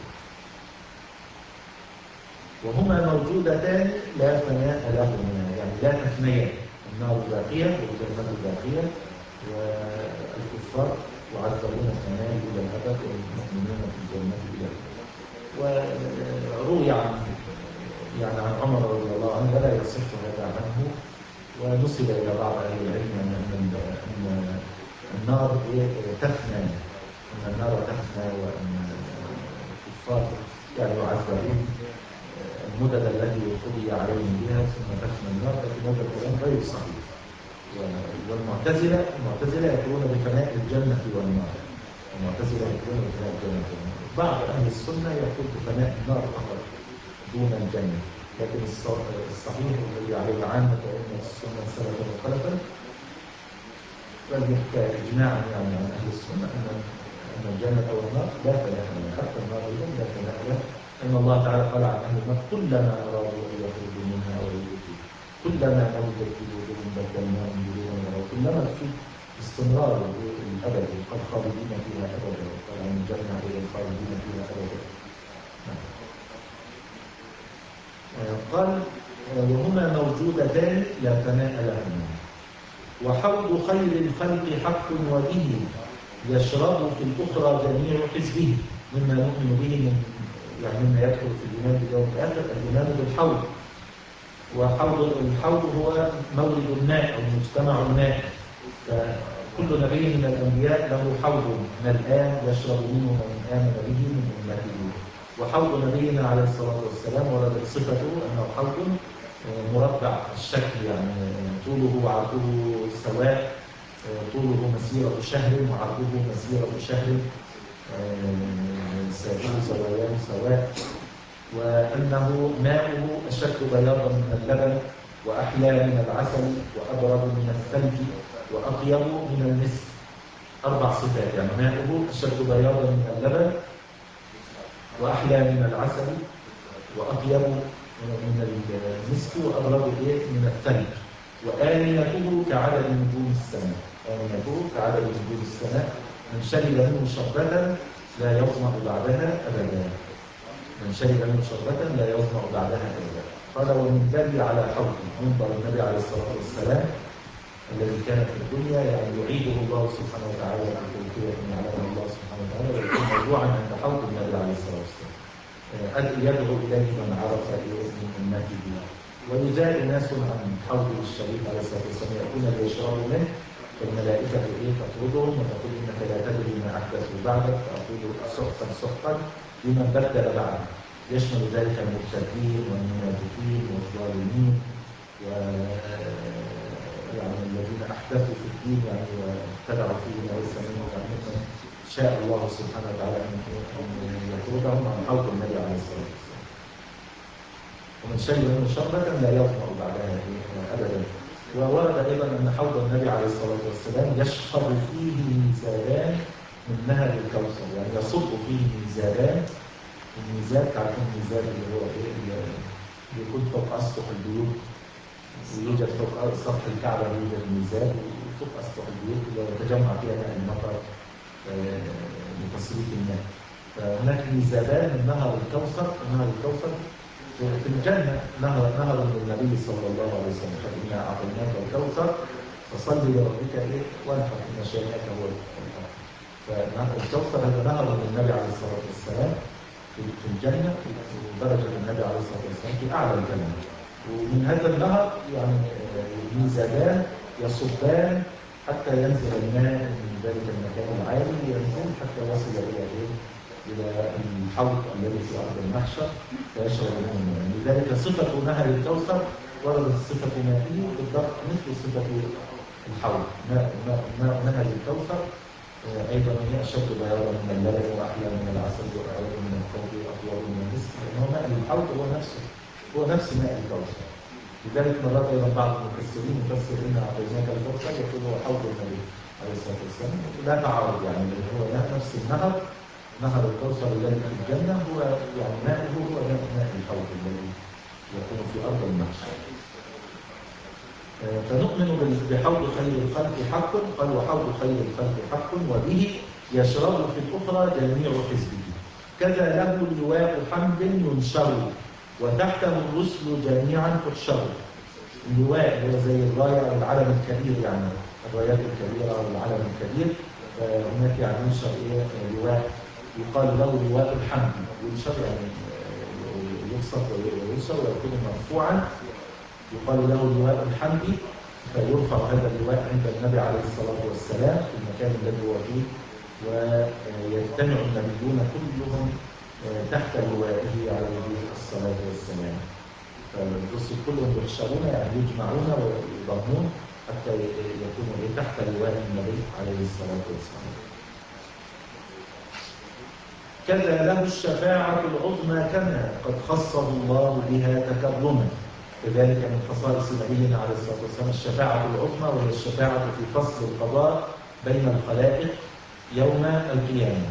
وهما موجودتان لا فناء لهما، يعني لا تفنيان، النار باقية والجنة باقية، والكفار يعذبون في النار إلى الأبد والمؤمنون في الجنة إلى الأبد. وروي عن يعني عن عمر رضي الله عنه ولا يصح هذا عنه، ونسب إلى بعض أهل العلم أن أن النار تفنى، أن النار تفنى، وأن الكفار كانوا يعذبون المدد التي قضي عليهم بها ثم تفنى النار، لكن هذا الكلام غير صحيح. والمعتزلة المعتزلة يقولون بفناء الجنة والنار، المعتزلة يقولون بفناء الجنة والنار. بعض أهل السنة يقول بفناء النار فقط دون الجنة، لكن الصحيح الذي عليه عامة أئمة السنة سلفا وخلفا، بل يحكى إجماعا يعني عن أهل السنة أن أن الجنة والنار لا فناء لها، حتى النار أيضا لا فناء لها، أن الله تعالى قال عن أهل النار كلما أرادوا أن يخرجوا منها ويخرجوا كلما نضجت جلودهم بدلناهم جلودا غيرها، كلما في استمرار الأبد، قد خالدين فيها أبدا، قال عن الجنة إلى الخالدين فيها أبدا. قال وهما موجودتان لا فناء لهما. وحوض خير الخلق حق وبه يشرب في الأخرى جميع حزبه، مما نؤمن به من يعني مما يدخل في الإيمان باليوم الآخر الإيمان بالحوض. وحوض الحوض هو مورد الماء أو مجتمع الماء، فكل نبي من الأنبياء له حوض من الآن يشرب منه من آمن به من أمته. وحوض نبينا عليه الصلاة والسلام وردت صفته أنه حوض مربع الشكل، يعني طوله وعرضه سواء، طوله مسيرة شهر وعرضه مسيرة شهر، سائله زواياه سواء، وأنه ماؤه أشد بياضا من اللبن وأحلى من العسل وأبرد من الثلج وأطيب من المسك. أربع صفات، يعني ماؤه أشد بياضا من اللبن وأحلى من العسل وأطيب من المسك وأبرد من الثلج، وآنيته كعدد نجوم السماء، آنيته كعدد نجوم السماء، من شرب منه شربة لا يظمأ بعدها أبدا، من شرب منه شربة لا يظمأ بعدها أبدا. قال ومنبري على حوض، منبر النبي عليه الصلاة والسلام الذي كان في الدنيا، يعني يعيده الله سبحانه وتعالى بكيفية يعلمها الله سبحانه وتعالى، ويكون موضوعا عند حوض النبي عليه الصلاة والسلام يدعو إليه من عرف من أمته. ويزال ناس عن حوض الشريف عليه الصلاة والسلام يأتون ليشربوا منه، فالملائكة إيه تطردهم وتقول إنك لا تدري ما أحدثوا بعدك، فأقول سحقا سحقا لمن بدل بعدك، يشمل ذلك المرتدين والمنافقين والظالمين و يعني الذين أحدثوا في الدين يعني وابتدعوا فيه ما ليس منه، يعني شاء الله سبحانه وتعالى أن يطردهم عن حوض النبي عليه الصلاة والسلام. ومن شرب منه شربة لا يظمأ بعدها أبدا. وورد أيضا أن حوض النبي عليه الصلاة والسلام يشرب فيه ميزابان من نهر الكوثر، يعني يصب فيه ميزابان. الميزاب تعرفون الميزاب اللي هو إيه، اللي يكون فوق أسطح البيوت، ويوجد فوق سطح الكعبة يوجد ميزاب، وفوق أسطح البيوت ويتجمع فيها ماء المطر لتصريف الماء. فهناك ميزابان من نهر الكوثر، نهر الكوثر في الجنة، نهر نهر للنبي صلى الله عليه وسلم، فإنا أعطيناك الكوثر فصل لربك إيه وانحر إن شانئك هو الأبتر. فنهر الكوثر هذا نهر للنبي عليه الصلاة والسلام في الجنة، ودرجة النبي عليه الصلاة والسلام في أعلى الجنة. ومن هذا النهر يعني ميزابان يصبان حتى ينزل الماء من ذلك المكان العالي، ينزل حتى يصل إلى إيه؟ إلى الحوض الذي في أرض المحشر فيشرب منه الماء. لذلك صفة نهر الكوثر وردت صفة مائه بالضبط مثل صفة الحوض. ماء نهر الكوثر أيضا هي أشد بياضا من اللبن وأحلى من العسل وأعود من الثلج وأطول من المسك، لأن هو ماء الحوض هو نفسه هو نفس ماء الكوثر. لذلك مرات أيضا بعض المفسرين يفسر إن أعطيناك الكوثر يقول هو حوض النبي عليه الصلاة والسلام، لا تعارض يعني هو نفس النهر، نهر الكوثر الذي في الجنة هو يعني ماءه هو ماء الحوض الذي يكون في أرض المحشر. فنؤمن بحوض خير الخلق حق، قال وحوض خير الخلق حق وبه يشرب في الأخرى جميع حزبه، كذا له لواء حمد ينشر وتحته الرسل جميعا تحشر. اللواء هو زي الراية أو العلم الكبير، يعني الرايات الكبيرة أو العلم الكبير، هناك يعني ينشر إيه لواء يقال له لواء الحمد، ينشر يعني يبسط وينشر ويكون مرفوعا، يقال له لواء الحمد، فيرفع هذا اللواء عند النبي عليه الصلاة والسلام في المكان الذي هو فيه، ويجتمع النبيون كلهم تحت لوائه عليه الصلاة والسلام. فالرسل كلهم يحشرون يعني يجمعون ويضمون حتى يكونوا تحت لواء النبي عليه الصلاة والسلام. كذا له الشفاعة العظمى كما قد خصه الله بها تكرما، كذلك من خصائص نبينا عليه الصلاة والسلام الشفاعة العظمى، وهي الشفاعة في فصل القضاء بين الخلائق يوم القيامة.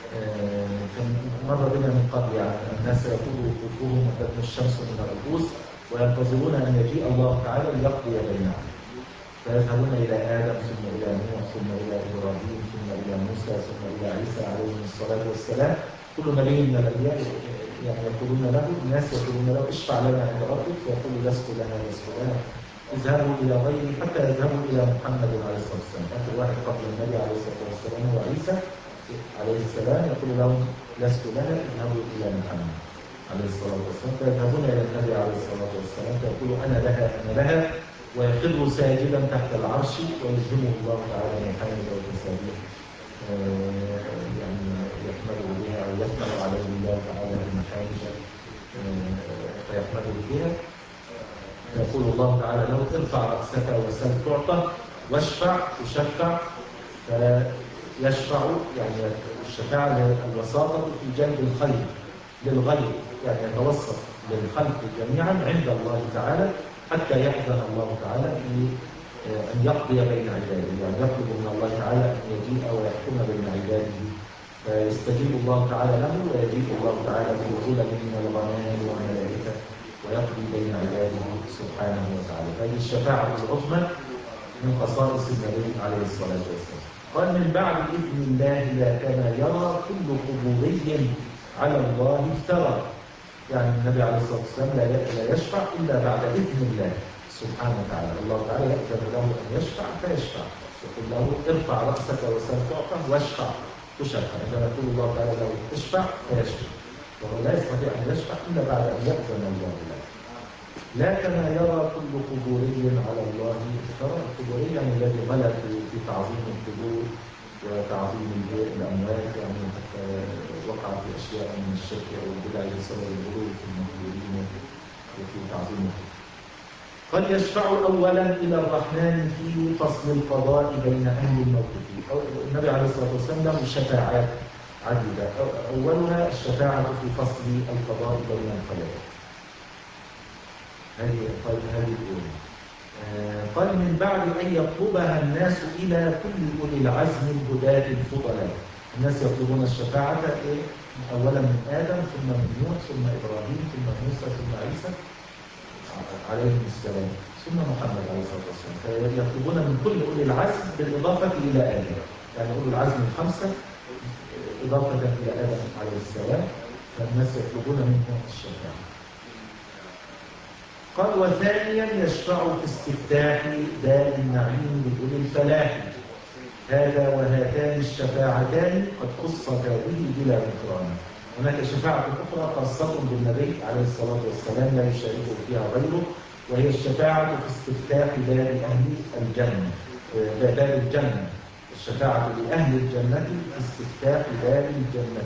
كان مر بنا من قبل يعني الناس يطول وقوفهم وتدنو الشمس من الرؤوس وينتظرون أن يجيء الله تعالى ليقضي بينهم، فيذهبون إلى آدم ثم إلى نوح ثم إلى إبراهيم ثم إلى موسى ثم إلى عيسى عليهم الصلاة والسلام. كل نبي من الأنبياء يعني يقولون له، الناس يقولون له اشفع لنا عند ربك، فيقول لست لنا لست لنا، اذهبوا إلى غيري حتى يذهبوا إلى محمد عليه الصلاة والسلام. آخر واحد قبل النبي عليه الصلاة والسلام هو عيسى عليه السلام، يقول لهم لست لنا اذهبوا إلى محمد عليه الصلاة والسلام، فيذهبون إلى النبي عليه الصلاة والسلام فيقول أنا لها أنا لها، ويخر ساجدا تحت العرش ويلزمه الله تعالى محمد وتسابيح يعني يحمده بها أو يحمد عليه الله تعالى بمحامد فيحمده بها، فيقول الله تعالى له ارفع رأسك وسل تعطى واشفع تشفع، فيشفع يعني الشفاعة الوساطة في جلب الخير للغير، يعني يتوسط للخلق جميعا عند الله تعالى حتى يأذن الله تعالى في أن يقضي بين عباده، يعني يطلب من الله تعالى أن يجيء ويحكم بين عباده، فيستجيب الله تعالى له ويجيب الله تعالى بوصوله من الغمام والملائكة ويقضي بين عباده سبحانه وتعالى. هذه الشفاعة العظمى من خصائص النبي عليه الصلاة والسلام. قال من بعد إذن الله لا كما يرى كل قبوري على الله افترى، يعني النبي عليه الصلاة والسلام لا يشفع إلا بعد إذن الله سبحانه وتعالى. الله تعالى يأذن له أن يشفع فيشفع، يقول له ارفع رأسك وسل تعطى واشفع تشفع، عندما يقول الله تعالى له اشفع فيشفع، وهو لا يستطيع أن يشفع إلا بعد أن يأذن الله له. لا كما يرى كل قبوري على الله افترى، القبوري يعني الذي غلب في تعظيم القبور وتعظيم الأموات، يعني حتى وقع في أشياء من الشرك أو البدع بسبب الغلو في المقبورين وفي تعظيم القبور. قد يشفع أولا إلى الرحمن في فصل القضاء بين أهل الموت. النبي عليه الصلاة والسلام له شفاعات عديدة، أولها الشفاعة في فصل القضاء بين الخلائق. هذه طيب هذه الأولى. قال من بعد أن يطلبها الناس إلى كل أولي العزم الهداة الفضلاء. الناس يطلبون الشفاعة أولا من آدم ثم من نوح ثم إبراهيم ثم موسى ثم عيسى عليهم السلام ثم محمد عليه الصلاة والسلام، فيطلبون من كل أولي العزم بالإضافة إلى آدم، يعني أولي العزم الخمسة إضافة إلى آدم عليه السلام، فالناس يطلبون منه الشفاعة. قال وثانيا يشفع في استفتاح دار النعيم لأولي الفلاح، هذا وهاتان الشفاعتان قد خصتا به بلا غفران. هناك شفاعة أخرى خاصة بالنبي عليه الصلاة والسلام لا يشاركه فيها غيره، وهي الشفاعة في استفتاح دار أهل الجنة، دار الجنة، الشفاعة لأهل الجنة في استفتاح دار الجنة.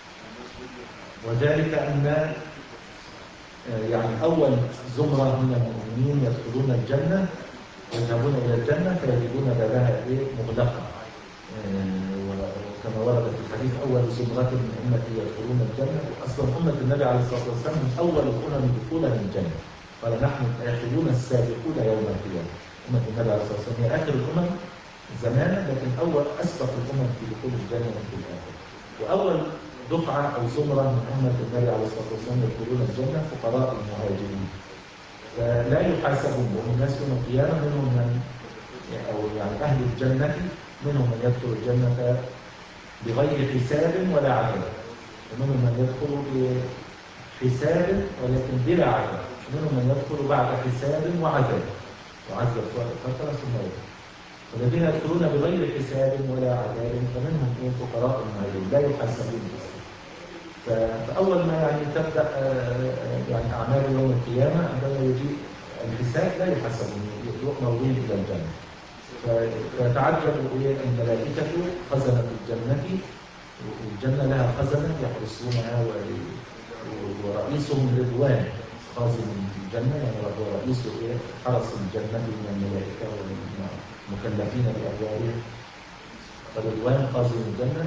وذلك أن يعني أول زمرة من المؤمنين يدخلون الجنة، يذهبون إلى الجنة فيجدون بابها مغلقة كما ورد في الحديث أول زمرة من أمتي يدخلون الجنة. أصلا أمة النبي عليه الصلاة والسلام من أول الأمم دخولا للجنة، قال نحن الآخرون السابقون يوم القيامة. أمة النبي عليه الصلاة والسلام هي آخر الأمم زمانا، لكن أول أسبق الأمم في دخول الجنة في الآخرة. وأول دفعة أو زمرة من أمة النبي عليه الصلاة والسلام يدخلون الجنة فقراء المهاجرين، فلا يحاسبون، وهم الناس يوم القيامة منهم من أو يعني أهل الجنة منهم من يدخل الجنة بغير حساب ولا عذاب، ومنهم من يدخل بحساب ولكن بلا عذاب، ومنهم من يدخل بعد حساب وعذاب وعذب فترة ثم يدخل. والذين يدخلون بغير حساب ولا عذاب فمنهم من فقراء المهاجرين لا يحاسبون. فأول ما يعني تبدأ يعني أعمال يوم القيامة عندما يجي الحساب لا يحاسبون، يؤمرون إلى الجنة. فتعجب الملائكة خزنة الجنة، والجنة لها خزنة يحرسونها، ورئيسهم رضوان خازن الجنة، يعني هو رئيس حرس الجنة من الملائكة والمكلفين بأبوابها. فرضوان خازن الجنة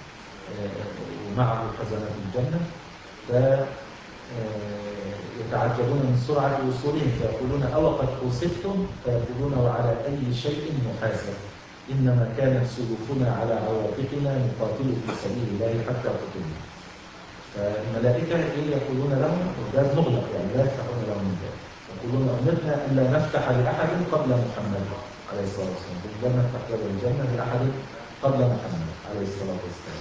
ومعه خزنة الجنة، يتعجبون من سرعة وصولهم فيقولون أوقد حوسبتم؟ فيقولون وعلى أي شيء نحاسب؟ إنما كانت سلوكنا على عواتقنا نقاتل في سبيل الله حتى قتلنا. فالملائكة يقولون لهم الباب مغلق، يعني لا يفتحون لهم الباب، يقولون أمرنا ألا نفتح لأحد قبل محمد عليه الصلاة والسلام، لا نفتح باب الجنة لأحد قبل محمد عليه الصلاة والسلام.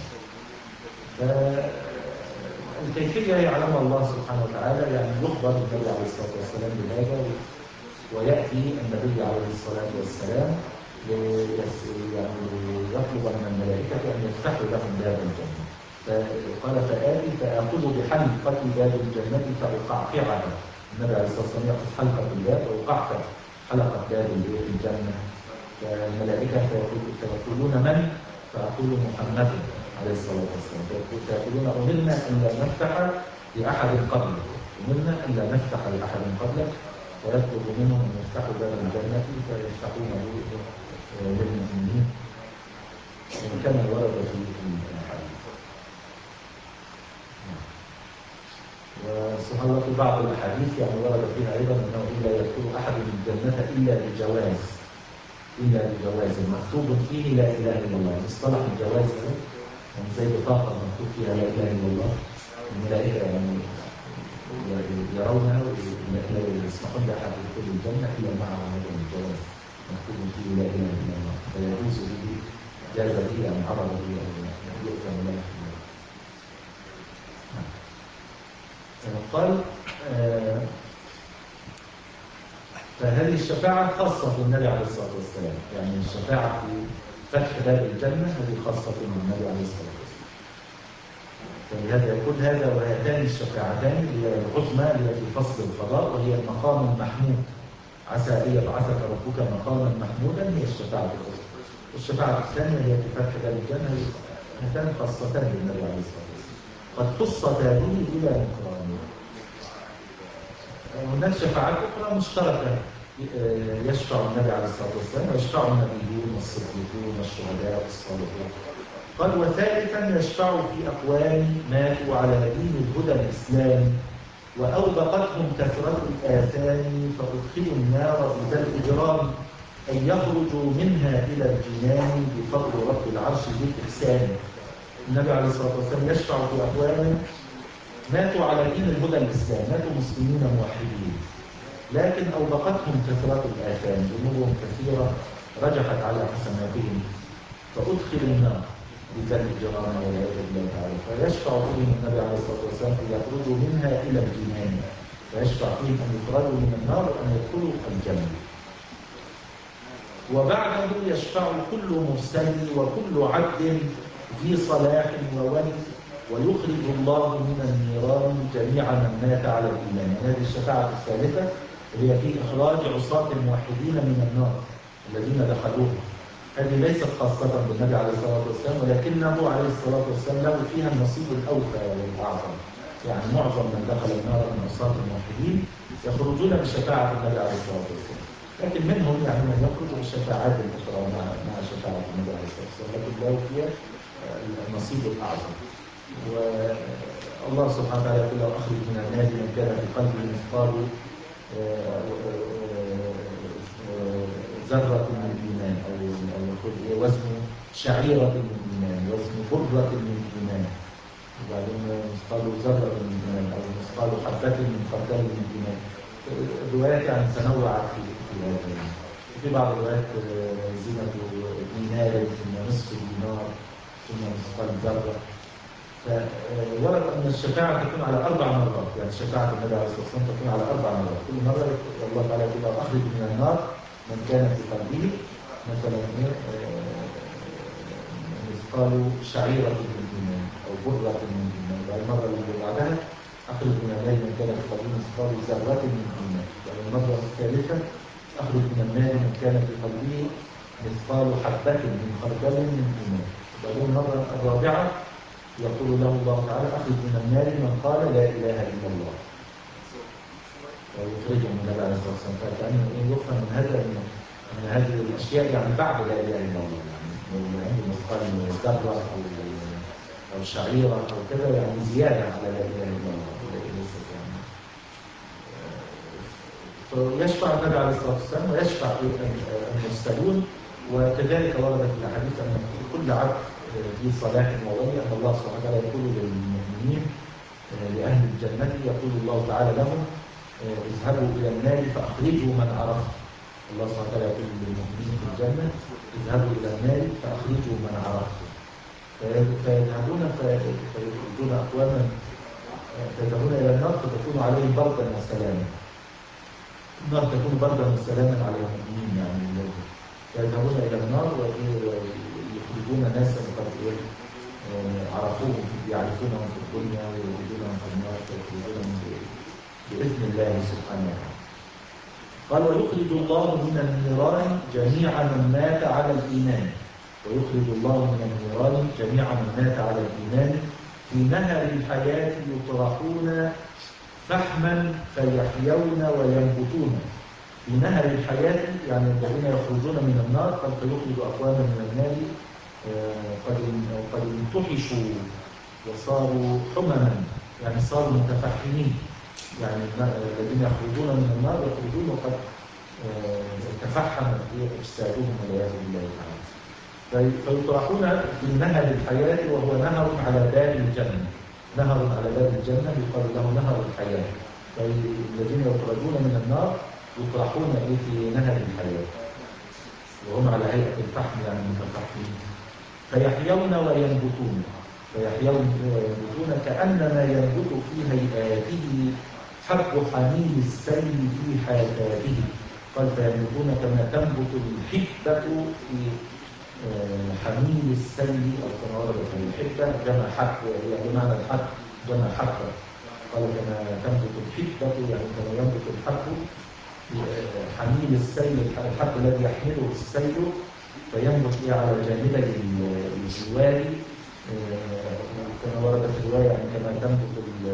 الكيفية يعلمها الله سبحانه وتعالى، يعني يخبر النبي عليه الصلاة والسلام بهذا، ويأتي النبي عليه الصلاة والسلام يعني يطلب من الملائكة أن يفتحوا لهم باب الجنة. فقال فآتي فآخذ بحلقة باب الجنة فأقعقعها. النبي عليه الصلاة والسلام يأخذ حلقة الباب ويقعقع حلقة باب الجنة. فالملائكة فيقولون من؟ فأقول محمد عليه الصلاة والسلام. فيقولون أمرنا أن لا نفتح لأحد قبلك، أمرنا أن لا نفتح لأحد قبلك، ويطلب منهم أن يفتحوا باب الجنة فيفتحون للمؤمنين كما ورد في الحديث. وسبحان الله في بعض الأحاديث يعني ورد فيها أيضا أنه لا يدخل أحد الجنة إلا بجواز، إلا بجواز مكتوب فيه لا إله إلا الله. مصطلح الجواز ده يعني زي بطاقة مكتوب فيها لا إله إلا الله، الملائكة يعني يرونها ولا يسمحون لأحد يدخل الجنة إلا مع هذا الجواز مكتوب فيه لا إله إلا الله، فيجوز به جاز به أن عرض به أو يؤتى ملائكة. قال آه فهذه الشفاعة خاصة بالنبي عليه الصلاة والسلام، يعني الشفاعة في فتح باب الجنة هذه خاصة بالنبي عليه الصلاة والسلام. فلهذا يقول هذا وهاتان الشفاعتان هي العظمى هي في فصل القضاء، وهي المقام المحمود، عسى أن يبعثك ربك مقاما محمودا، هي الشفاعة العظمى. والشفاعة الثانية هي في فتح باب الجنة، هاتان خاصتان بالنبي عليه الصلاة والسلام قد خصتا به إلى مقام. هناك شفاعات أخرى مشتركة يشفع النبي عليه الصلاة والسلام ويشفع النبيون والصديقون والشهداء والصالحون. قال وثالثا يشفع في أقوام ماتوا على دين الهدى الإسلامي وأوبقتهم كثرة الآثام فأدخلوا النار بذا الإجرام أن يخرجوا منها إلى الجنان بفضل رب العرش بالإحسان. النبي عليه الصلاة والسلام يشفع في أقوام ماتوا على دين الهدى الإسلام، ماتوا مسلمين موحدين، لكن أوبقتهم كثرة الآثام، ذنوبهم كثيرة رجحت على حسناتهم فأدخل النار بذنب الجرام والعياذ بالله تعالى. فيشفع فيهم النبي عليه الصلاة والسلام أن يخرجوا منها إلى الجنان، فيشفع فيهم أن يخرجوا من النار وأن يدخلوا الجنة. وبعده يشفع كل مرسل وكل عبد ذي صلاح وولي ويخرج الله من النيران جميع من مات على الإيمان. هذه الشفاعة الثالثة اللي هي في إخراج عصاة الموحدين من النار الذين دخلوها. هذه ليست خاصة بالنبي عليه الصلاة والسلام، ولكنه عليه الصلاة والسلام له فيها النصيب الأوفى والأعظم. يعني معظم من دخل النار من عصاة الموحدين يخرجون بشفاعة النبي عليه الصلاة والسلام، لكن منهم يعني من يخرج بالشفاعات الأخرى مع مع شفاعة النبي عليه الصلاة والسلام، لكن له فيها النصيب الأعظم. والله سبحانه وتعالى يقول له أخرج من النار من كان في قلبه مثقال ذرة من الإيمان، أو أو يقول إيه وزن شعيرة من الإيمان، وزن برة من الإيمان، وبعدين مثقال ذرة من الإيمان أو مثقال حبة من خردل من الإيمان. الروايات يعني تنوعت في هذا. في بعض الروايات زينة دينار ثم نصف دينار ثم مثقال ذرة. فورد أن الشفاعة تكون على أربع مرات، يعني شفاعة النبي عليه الصلاة والسلام تكون على أربع مرات، كل مرة الله تعالى يقول أخرج من النار من كان في قلبه مثلا مثقال شعيرة من الإيمان أو برة من الإيمان، والمرة اللي بعدها أخرج من النار من كان في قلبه مثقال ذرة من الإيمان، والمرة الثالثة أخرج من النار من كان في قلبه مثقال حبة من خردل من الإيمان، وبعدين المرة الرابعة يقول له الله تعالى أخرج من النار من قال لا إله إلا الله، ويخرجه من النبي عليه الصلاة والسلام. فكأنه يفهم من هذا من هذه الأشياء يعني بعد لا إله إلا الله، يعني عنده مثقال ذرة أو أو شعيرة أو كذا، يعني زيادة على لا إله إلا الله. فيشفع النبي عليه الصلاة والسلام ويشفع المرسلون. وكذلك وردت في الحديث أن كل عبد في صلاح وولي أن الله سبحانه وتعالى يقول للمؤمنين لأهل الجنة، يقول الله تعالى لهم اذهبوا إلى النار فأخرجوا من عرفتم. الله سبحانه وتعالى يقول للمؤمنين في الجنة اذهبوا إلى النار فأخرجوا من عرفتم، فيذهبون فيخرجون أقواما، فيذهبون إلى النار فتكون عليهم بردا وسلاما. النار تكون بردا وسلاما على المؤمنين، يعني فيذهبون إلى النار ويخرجون ناسا قد عرفوهم يعرفونهم في الدنيا ويخرجونهم في النار فيخرجونهم بإذن الله سبحانه وتعالى. قال ويخرج الله من النيران جميع من مات على الإيمان، ويخرج الله من النيران جميع من مات على الإيمان في نهر الحياة يطرحون فحما فيحيون وينبتون. في نهر الحياة يعني الذين يخرجون من النار، قد فيخرج أقواما من النار قد قد انتحشوا وصاروا حمما، يعني صاروا متفحمين، يعني الذين يخرجون من النار يخرجون وقد تفحمت أجسادهم والعياذ بالله تعالى. فيطرحون في نهر الحياة، وهو نهر على باب الجنة، نهر على باب الجنة يقال له نهر الحياة. فالذين يخرجون من النار يطرحون في نهر الحياة وهم على هيئة الفحم، يعني متفحمين، فيحيون وينبتون، فيحيون وينبتون كأنما ينبت في هيئاته حب حميل السيل في حافاته. قال فينبتون كما تنبت الحبة في حميل السيل، أو كما ورد في الحبة جمع حب، يعني بمعنى الحب جمع حبة. قال كما تنبت الحبة يعني كما ينبت الحب حميل السيل، الحب الذي يحمله السيل فينبت على جانبي الجوار، كما ورد في الرواية يعني كما تنبت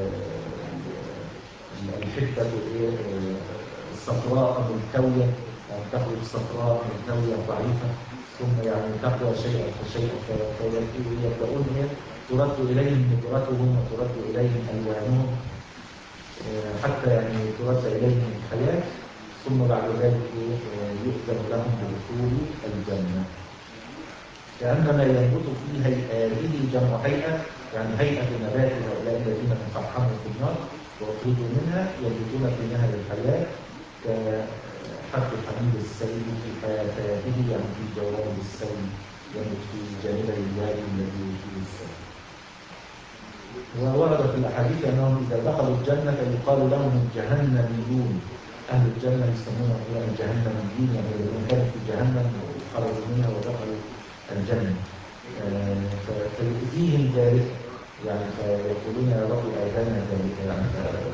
الحبة الصفراء ملتوية، يعني تخرج صفراء ملتوية ضعيفة ثم يعني تقوى شيئا فشيئا، فيبدأون ترد إليهم نظرتهم وترد إليهم ألوانهم حتى يعني ترد إليهم الحياة، ثم بعد ذلك يؤذن لهم بدخول الجنة. كأنما ينبت في هيئاته جمع هيئة، يعني هيئة نبات هؤلاء الذين تفحموا في النار وأخرجوا منها، ينبتون في نهر الحياة كحب حميد السيل في حياته، يعني في جوانب السيل، ينبت في جانبي الوادي الذي فيه السيل. وورد في الأحاديث أنهم إذا دخلوا الجنة يقال لهم الجهنميون، أهل الجنة يسمونهم الجهنميين، يعني الذين كانوا في جهنم وخرجوا منها ودخلوا الجنة، فيؤذيهم ذلك، يعني فيقولون يا رب آذانا ذلك، يعني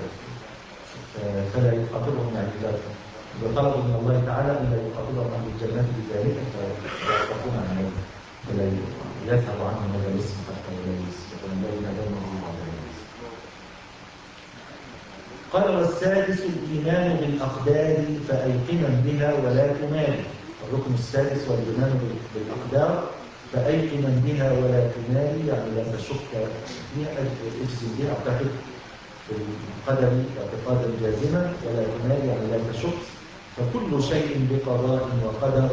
فلا يخاطبهم يعني ذلك. وطلبوا من الله تعالى أن لا يخاطبهم أهل الجنة بذلك فيعرفون عن ذلك، فلا يذهب عنهم هذا الاسم حتى لا ينادون. قال والسادس الإيمان بالأقدار فأيقنا بها ولا تماري. الركن السادس والإيمان بالأقدار فأيقنا بها ولا تماري، يعني لا تشك فيها، اجزم بها، اعتقد بالقدر اعتقادا جازما، ولا تماري يعني لا تشك. فكل شيء بقضاء وقدر،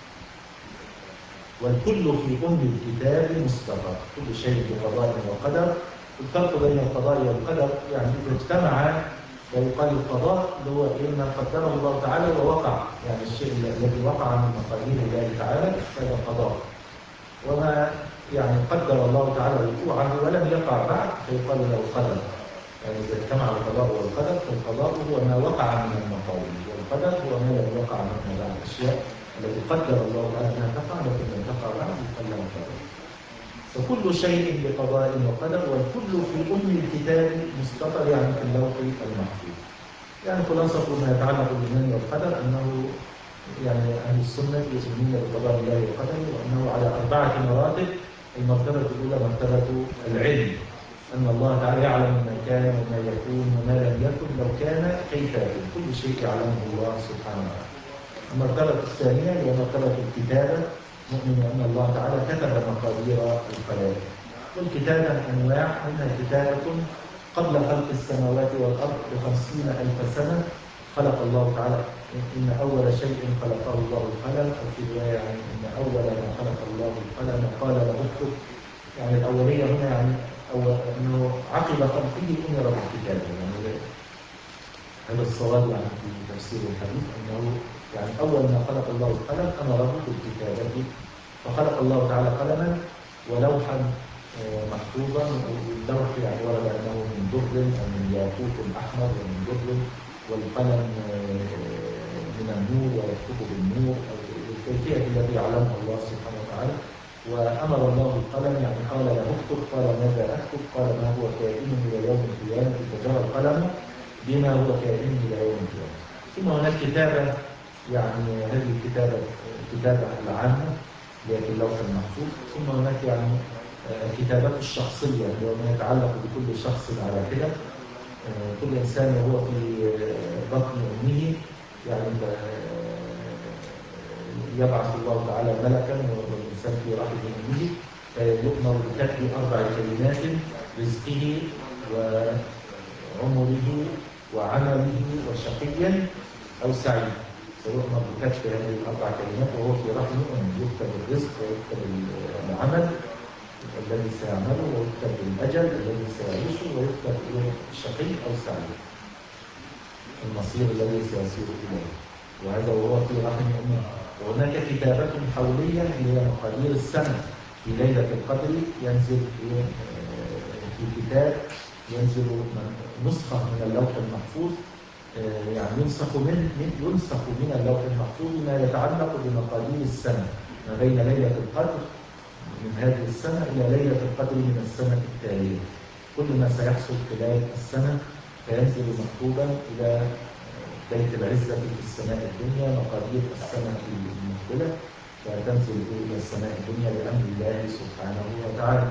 والكل في أم الكتاب مستقر. كل شيء بقضاء وقدر. الفرق بين القضاء والقدر يعني إذا اجتمع فيقال القضاء اللي هو ما قدره الله تعالى ووقع، يعني الشيء الذي وقع من مقادير الله تعالى هذا قضاء. وما يعني قدر الله تعالى وقوعه ولم يقع بعد فيقال له قدر. يعني إذا اجتمع القضاء والقدر فالقضاء هو ما وقع من المقادير، والقدر هو ما لم يقع من بعد الأشياء التي قدر الله تعالى أنها تقع لكن لم تقع بعد يقال له قدر. فكل شيء بقضاء وقدر، والكل في أم الكتاب مستقر، يعني في اللوح المحفوظ. يعني خلاصة ما يتعلق بالإيمان والقدر أنه يعني أهل السنة يؤمنون بقضاء الله وقدره، وأنه على أربعة مراتب. المرتبة الأولى مرتبة العلم، أن الله تعالى يعلم ما كان وما يكون وما لم يكن، لو كان كيف يكون، كل شيء يعلمه الله سبحانه وتعالى. المرتبة الثانية هي مرتبة الكتابة، نؤمن أن الله تعالى كتب مقادير الخلائق. والكتابة أنواع، منها كتابة قبل خلق السماوات والأرض بخمسين ألف سنة خلق الله تعالى، إن أول شيء خلقه الله القلم، أو في رواية يعني إن أول ما خلق الله القلم قال له اكتب. يعني الأولية هنا يعني أول أنه عقب خلقه أمر بالكتابة، يعني هذا الصواب يعني في تفسير الحديث، أنه يعني أول ما خلق الله القلم أمره بالكتابة، فخلق الله تعالى قلما ولوحا محفوظا. واللوح يعني ورد أنه من در أو من ياقوت أحمر ومن در، والقلم من النور ويكتب بالنور، الكيفية التي يعلمها الله سبحانه وتعالى. وأمر الله القلم، يعني قال له اكتب، قال ماذا أكتب؟ قال ما هو كائن إلى يوم القيامة، فجرى القلم بما هو كائن إلى يوم القيامة. ثم هناك كتابة، يعني هذه الكتابة الكتابة العامة اللي هي في اللوح المحفوظ. ثم هناك يعني الكتابات الشخصية اللي هو ما يتعلق بكل شخص على كده. كل إنسان وهو في بطن أمه يعني يبعث الله تعالى ملكا والإنسان في رحم أمه يؤمر بكتب أربع كلمات: رزقه وعمره وعمله وشقيا أو سعيد. فيؤمر بكتب هذه الأربع كلمات وهو في رحم أمه، يكتب الرزق ويكتب العمل الذي سيعمله، ويكتب الأجل الذي سيعيشه، ويكتب شقي أو سعيد، المصير الذي سيصير إليه، وهذا وهو في رحم أمه. وهناك كتابة حولية اللي هي مقادير السنة. في ليلة القدر ينزل في كتاب، ينزل نسخة من اللوح المحفوظ، يعني ينسخ من ينسخ من اللوح المحفوظ ما يتعلق بمقادير السنة ما بين ليلة القدر من هذه السنة إلى ليلة القدر من السنة التالية. كل ما سيحصل خلال السنة فينزل مكتوبا إلى بيت العزة في السماء الدنيا، مقادير السنة المقبلة، فتنزل إلى السماء الدنيا بأمر الله سبحانه وتعالى.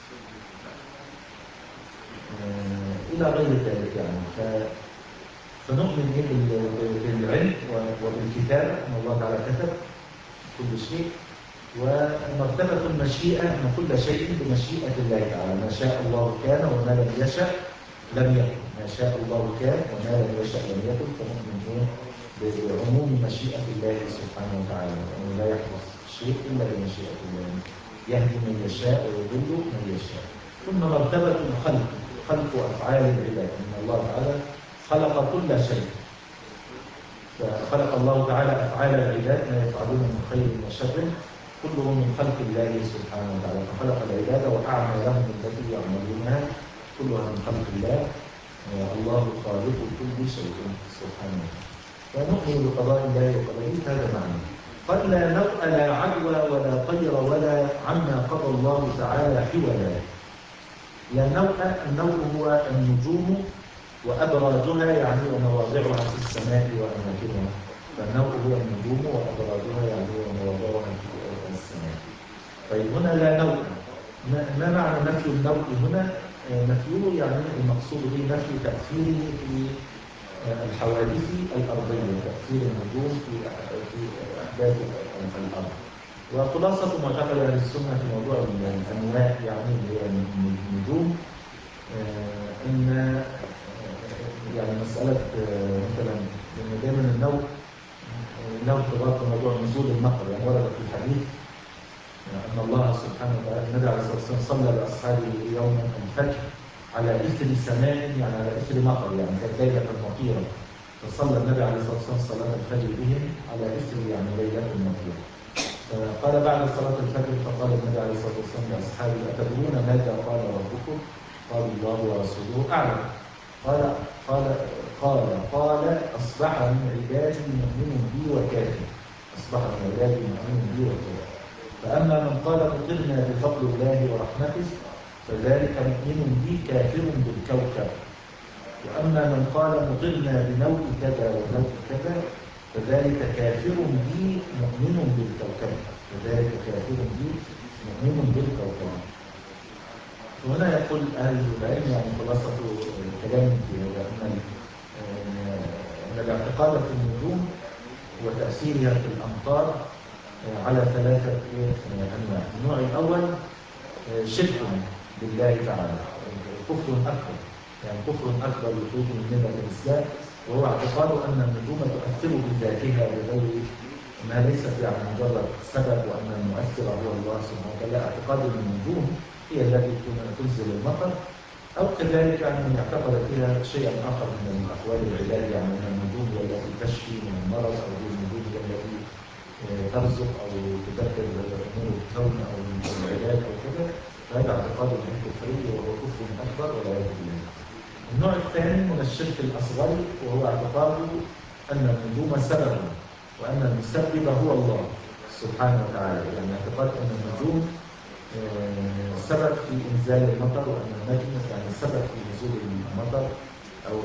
إلى غير ذلك يعني. فنؤمن بالعلم وبالكتابة، أن الله تعالى كتب كل شيء. ومرتبة المشيئة أن كل شيء بمشيئة الله تعالى، ما شاء الله كان وما لم يشأ لم يكن، ما شاء الله كان وما لم يشأ لم يكن. فنؤمن بعموم مشيئة الله سبحانه وتعالى، وأنه لا يحدث شيء إلا بمشيئة الله، يهدي من يشاء ويضل من يشاء. ثم مرتبة الخلق، خلق أفعال العباد، أن الله تعالى خلق كل شيء. فخلق الله تعالى أفعال العباد ما يفعلون من خير وشر كلهم من خلق الله سبحانه وتعالى. فخلق العباد وأعمالهم التي يعملونها كلها من خلق الله. الله خالق كل شيء سبحانه وتعالى. فنؤمن بقضاء الله وقدره، هذا معنى. قال لا نوء لا عدوى ولا طير ولا عما قضى الله تعالى حولا. لا نوء، النوء هو النجوم وأبراجها يعني ومواضعها في السماء وأماكنها. فالنوء هو النجوم وأبراجها يعني ومواضعها في السماء. طيب هنا لا نوء، ما معنى نفي النوء هنا؟ نفيه يعني المقصود به نفي تأثيره في الحوادث الأرضية، تأثير النجوم في أحداث الأرض. وخلاصة معتقد أهل السنة في موضوع الأنواع يعني اللي هي النجوم آه إن آه يعني مسألة آه مثلا إن دايما النوم له ارتباط بموضوع نزول المطر، يعني ورد في الحديث أن الله سبحانه وتعالى النبي عليه الصلاة والسلام صلى بأصحابه يوم الفجر على إثر سماء، يعني على إثر مطر، يعني كانت ليلة مطيرة، فصلى النبي عليه الصلاة والسلام صلاة الفجر بهم على إثر يعني ليلة مطيرة. فقال بعد صلاة الفجر فقال النبي عليه الصلاة والسلام لأصحابه: أتدرون ماذا قال ربكم؟ قالوا: الله ورسوله أعلم. قال قال قال قال أصبح من عبادي مؤمن بي وكافر. أصبح من عبادي مؤمن بي وكافر. فأما من قال مطرنا بفضل الله ورحمته فذلك مؤمن بي كافر بالكوكب. وأما من قال مطرنا بنوء كذا ونوء كذا فذلك كافر بي مؤمن بالكوكب. فذلك كافر بي مؤمن بالكوكب. وهنا يقول أهل العلم يعني خلاصة الكلام في هذا أن أن الاعتقاد في النجوم وتأثيرها في الأمطار على ثلاثة أنواع. النوع الأول شرك بالله تعالى، كفر أكبر، يعني كفر أكبر يخرج من ملة الإسلام، وهو اعتقاد أن النجوم تؤثر بذاتها بغير ما ليست يعني مجرد سبب، وأن المؤثر هو الله سبحانه وتعالى. اعتقاد أن النجوم هي التي تنزل المطر، أو كذلك أن يعتقد فيها شيئا آخر من الأقوال العلاج، يعني أن النجوم هي التي تشفي من المرض، أو النجوم هي التي ترزق أو تدبر أمور الكون أو العلاج أو كذا. فهذا اعتقاد كفري وهو كفر أكبر والعياذ بالله. النوع الثاني من الشرك الأصغر وهو اعتقاد أن النجوم سبب، وأن المسبب هو الله سبحانه وتعالى، يعني اعتقاد أن النجوم سبب في إنزال المطر، وأن النجم يعني سبب في نزول المطر، أو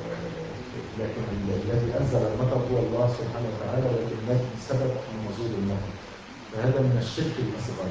لكن الذي أنزل المطر هو الله سبحانه وتعالى، ولكن النجم سبب في نزول المطر. فهذا من الشرك الأصغر.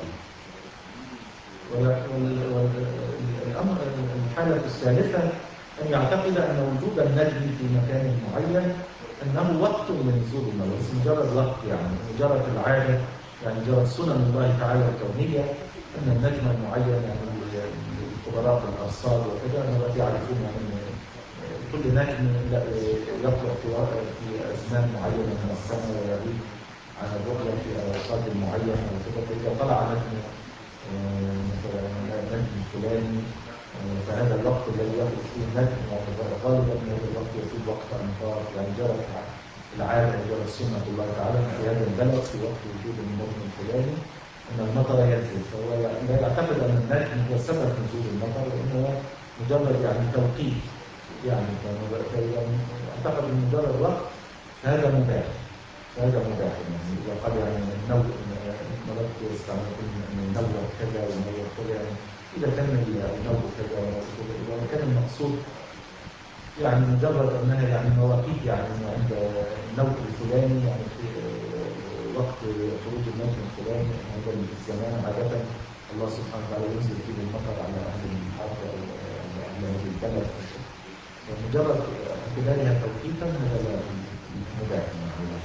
والأمر الحالة الثالثة أن يعتقد أن وجود النجم في مكان معين أنه وقت لنزول المطر، بس مجرد وقت، يعني مجرد العادة، يعني مجرد سنن الله تعالى الكونية، أن النجم المعين يعني الخبراء بالأرصاد وكذا أنهم يعرفون أن كل نجم يطلع في أزمان معينة من السنة ويغيب عن الرؤية في أوقات معينة وكذا. فإذا طلع نجم مثلا النجم الفلاني فهذا الوقت الذي يخرج فيه النجم غالبا هذا الوقت يكون وقت أمطار، يعني جرت العادة وجرت سنة الله تعالى في هذا البلد في وقت وجود النجم الفلاني أن المطر ينزل. فهو لا يعتقد أن النجم هو سبب نزول المطر، وإنه مجرد يعني توقيت، يعني فإذا اعتقد أن مجرد وقت هذا مباح، هذا مباح. يعني إذا قال يعني النوع مرات يستعملون أن النوع كذا والنوع كذا، يعني إذا كان النوع كذا إذا كان المقصود يعني مجرد أنها يعني مواقيت، يعني عند النوع الفلاني يعني في وقت خروج النجم الفلاني هذا الزمان عادة الله سبحانه وتعالى ينزل فيه المطر على أهل الأرض أو أهل هذه البلد. ومجرد اعتبارها توقيتا هذا مباح يعني.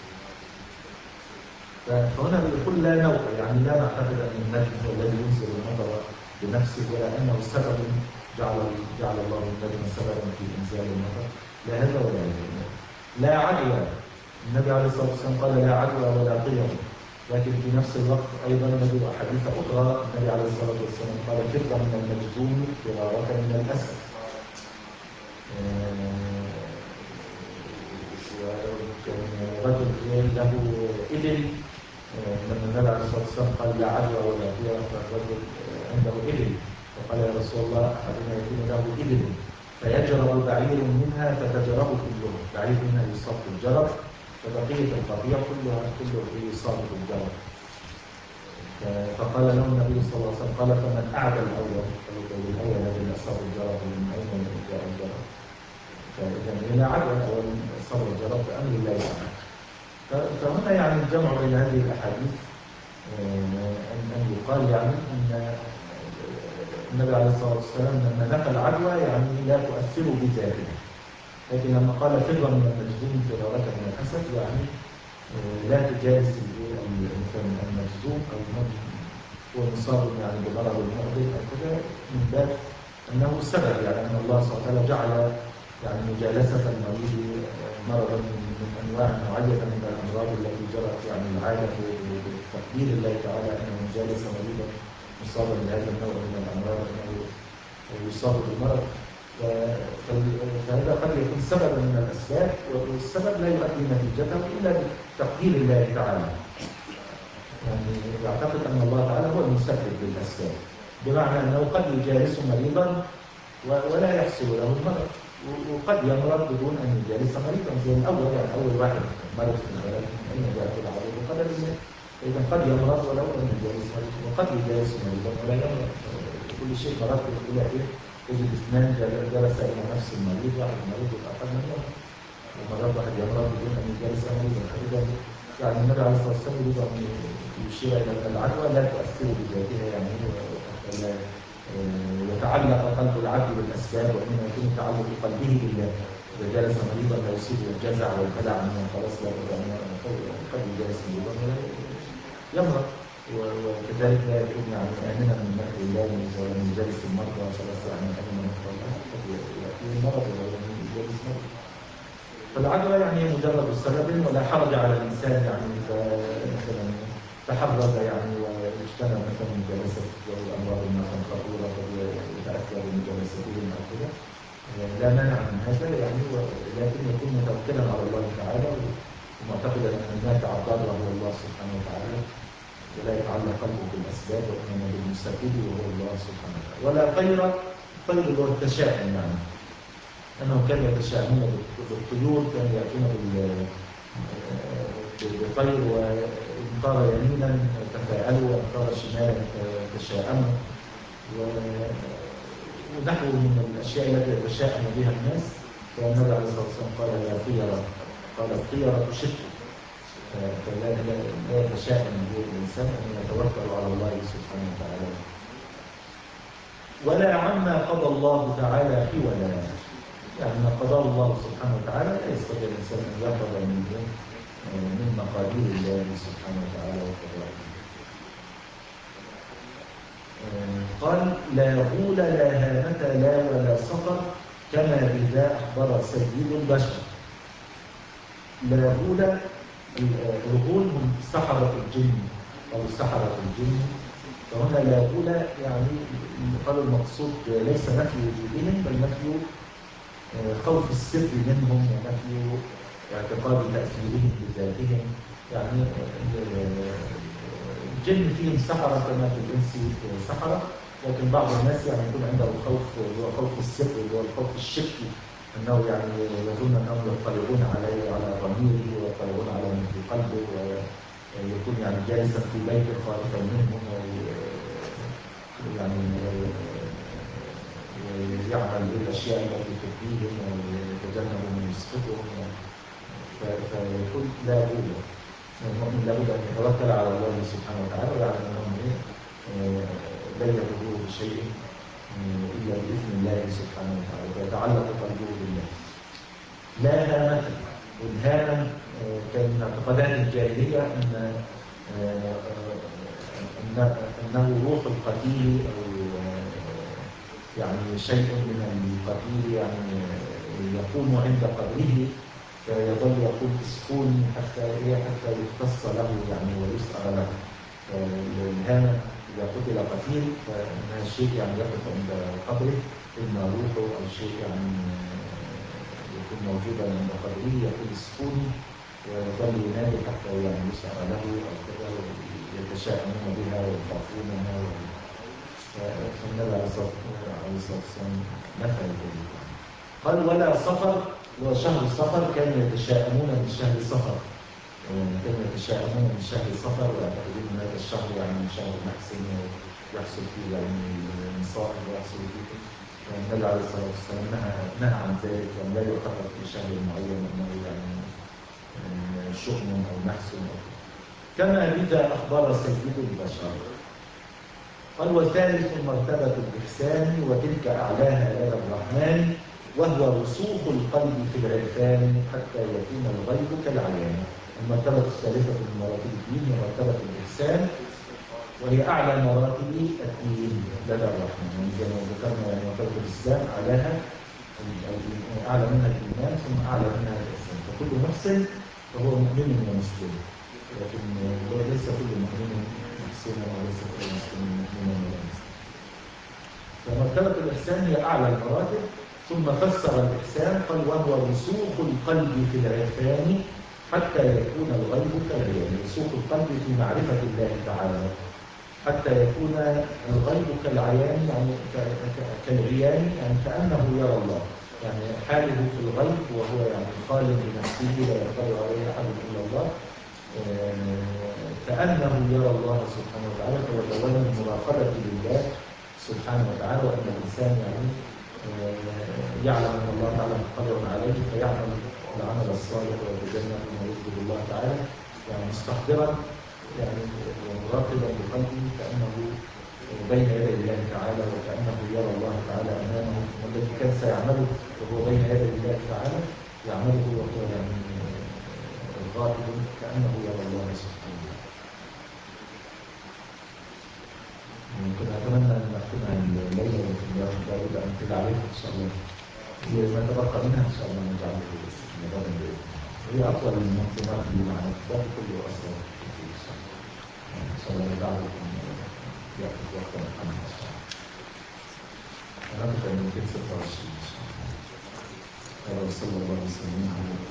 فهنا يقول لا نوع، يعني لا نعتقد أن النجم هو الذي ينزل المطر بنفسه، ولا أنه سبب جعل جعل الله النجم سببا في إنزال المطر، لا هذا ولا هذا. لا عدوى، النبي عليه الصلاة والسلام قال لا عدوى ولا طير، لكن في نفس الوقت أيضا نجد أحاديث أخرى النبي عليه الصلاة والسلام قال فرقا من المجذوم فرارة من الأسد. رجل له إبل، لما النبي عليه الصلاة والسلام قال لا عدوى ولا طير، فالرجل عنده إبل فقال يا رسول الله أحدنا يكون له إبل فيجرب بعير منها فتجرب كلها، بعير منها يصاب بالجرب فبقية القطيع كلها كله يصاب بالجرب. فقال له النبي صلى الله عليه وسلم قال فمن أعدى الأول؟ قالوا الأول الذي أصاب الجرب من أين جاء الجرب؟ فإذا لا عدوى أو صبر الجرب بأمر الله تعالى. فهنا يعني الجمع بين هذه الأحاديث أن يقال يعني أن النبي عليه الصلاة والسلام لما نفى العدوى يعني لا تؤثر بذاتها، لكن لما قال فرا من المجذوم فرارة من الأسد يعني لا تجالس الإنسان المجذوم أو والمصاب يعني بمرض المعدل أو كذا، من باب أنه سبب، يعني أن الله سبحانه وتعالى جعل يعني مجالسة المريض مرضا من أنواع نوعية من الأمراض التي جرت يعني العالم بتقدير الله تعالى أنه مجالس مريضا مصابا بهذا النوع من الأمراض أنه يصاب بالمرض. فهذا قد يكون سببا من الأسباب، والسبب لا يؤدي نتيجته إلا بتقدير الله تعالى. يعني يعتقد أن الله تعالى هو المسبب للأسباب، بمعنى أنه قد يجالس مريضا ولا يحصل له المرض، وقد يمرض بدون أن يجالس مريضا زي الأول، يعني أول واحد مرض في البلد من أين جاءت العدوى بقدر الله. إذا قد يمرض ولو لم يجالس مريضا، وقد يجالس مريضا ولا يمرض. كل شيء مرض يقول لك إيه؟ تجد اثنان جلس إلى نفس المريض، واحد مريض والآخر لم يمرض، ومرض واحد يمرض بدون أن يجالس مريضا. فإذا يعني النبي عليه الصلاة والسلام يريد أن يشير إلى أن العدوى لا تؤثر بذاتها، يعني لا يتعلق قلب العبد بالأسباب، وإنما يكون تعلق قلبه بالله. إذا جالس مريضا لا يصيبه الجزع والبلع من خلاص لا بد أن قد يجالس مريضا ولا يمرض، وكذلك لا يكون يعني آمنا من مكر الله ومن جالس المرضى خلاص يعني آمن من مكر الله، قد يأتيه المرض ولا يجالس مرض. فالعدوى يعني مجرد سبب، ولا حرج على الإنسان يعني إذا مثلا تحرز يعني واجتنب مثلا مجالسة الأمراض مثلا خطورة قد يتأثر بمجالستهم أو كذا، لا مانع من هذا يعني، لكن يكون متوكلا على الله تعالى ومعتقدا أن النافع الضار هو الله سبحانه وتعالى، ولا يتعلق قلبه بالأسباب وإنما بالمسبب وهو الله سبحانه وتعالى. ولا طير، الطير اللي هو التشاؤم، يعني أنهم كانوا يتشاءمون بالطيور، كانوا يأتون بالطير وإن طار يمينا تفاءلوا وإن طار شمالا تشاءموا، ونحو من الأشياء التي يتشاءم بها الناس. فالنبي عليه الصلاة والسلام قال يا طيرة، قال الطيرة تشك، فلا لا يتشاءم به الإنسان أن يتوكل على الله سبحانه وتعالى. ولا عما قضى الله تعالى حولا، يعني ما قضاه الله سبحانه وتعالى لا يستطيع الإنسان أن يهرب منه من مقادير الله سبحانه وتعالى وقضائه. قال لا غول لا هامة لا ولا صفر كما بذا أخبر سيد البشر. لا غول، الغول هم سحرة الجن أو سحرة الجن، فهنا لا غول يعني قالوا المقصود ليس نفي وجودهم بل نفي خوف السر منهم ونفي اعتقاد تأثيرهم بذاتهم. يعني الجن فيهم سحرة كما في الإنس سحرة، لكن بعض الناس يعني يكون عنده الخوف اللي هو خوف السر اللي هو الخوف الشكي، أنه يعني يظن أنهم يطلعون عليه على ضميره ويطلعون على من في قلبه، ويكون يعني جالسا في بيت خائفا منهم يعني يعمل بالأشياء التي تؤذيهم ويتجنب من يسقطهم، فيكون لا بد المؤمن لابد أن يتوكل على الله سبحانه وتعالى ويعلم أنه لا يضره بشيء إلا بإذن الله سبحانه وتعالى، فيتعلق قلبه بالله. لا هامة، والهامة كان من اعتقادات الجاهلية أن أنه روح القتيل أو يعني شيء من القتيل يعني يقوم عند قبره فيظل يقول اسكوني حتى حتى يختص له يعني ويسأل له. الهامة إذا قتل قتيل فإنها شيء يعني يقف عند قبره، إما روحه أو شيء يعني يكون موجودا عند قبره يقول اسكوني، ويظل ينادي حتى يعني يسأل له أو كذا، ويتشاءمون بها ويخافونها. فالنبي عليه الصلاة والسلام نفى ذلك. قال ولا صفر، وشهر الصفر كانوا يتشاءمون من شهر صفر، كانوا يتشاءمون من شهر صفر ويعتقدون ان هذا الشهر يعني شهر محسن يحصل فيه يعني المصائب ويحصل فيه. النبي عليه الصلاة والسلام نهى نهى عن ذلك، وان لا يعتقد في شهر معين انه يعني شؤم او محسن. كما بذا اخبر سيد البشر. قال وثالث مرتبة الإحسان وتلك أعلاها لدى الرحمن، وهو رسوخ القلب في العرفان حتى يكون الغيب كالعيان. المرتبة الثالثة من مراتب الدين هي مرتبة الإحسان، وهي أعلى مراتب الدين لدى الرحمن. يعني زي ما ذكرنا يعني مرتبة الإسلام أعلاها أعلى منها الإيمان، ثم أعلى منها الإحسان. فكل محسن فهو مؤمن ومسلم، لكن ليس كل مؤمن محسنا وليس كل مسلم مؤمنا ولا مسلم. فمرتبة الإحسان هي أعلى المراتب. ثم فسر الإحسان قال: وهو رسوخ القلب في العرفان حتى يكون الغيب كالعيان. رسوخ القلب في معرفة الله تعالى حتى يكون الغيب كالعيان، يعني كالعيان، يعني كأنه يرى الله، يعني حاله في الغيب وهو يعني خال بنفسه لا يطلع عليه أحد إلا الله، كأنه يرى الله سبحانه وتعالى. فيتولى المراقبة لله سبحانه وتعالى، وأن الإنسان يعني يعلم أن الله تعالى مطلع عليه، فيعمل العمل الصالح ويتجنب ما يغضب الله تعالى، يعني مستحضرا يعني ومراقبا بقلبه كأنه بين يدي الله تعالى، وكأنه يرى الله تعالى أمامه، والذي كان سيعمله وهو بين يدي الله تعالى يعمله وهو يعني غائب كأنه يرى الله سبحانه وتعالى. ممكن أتمنى أن نكون الليلة لابد أن تدعى عليها إن شاء الله، ما تبقى منها إن شاء الله نجعله غدا بإذن الله. هي أطول من المنظومات اللي معنا الكتاب كله أصلا إن شاء الله. إن شاء الله ندعوكم يأخذ وقتا محمد إن شاء الله. أنا أتوقع من ستة وعشرين إن شاء الله. صلى الله عليه وسلم.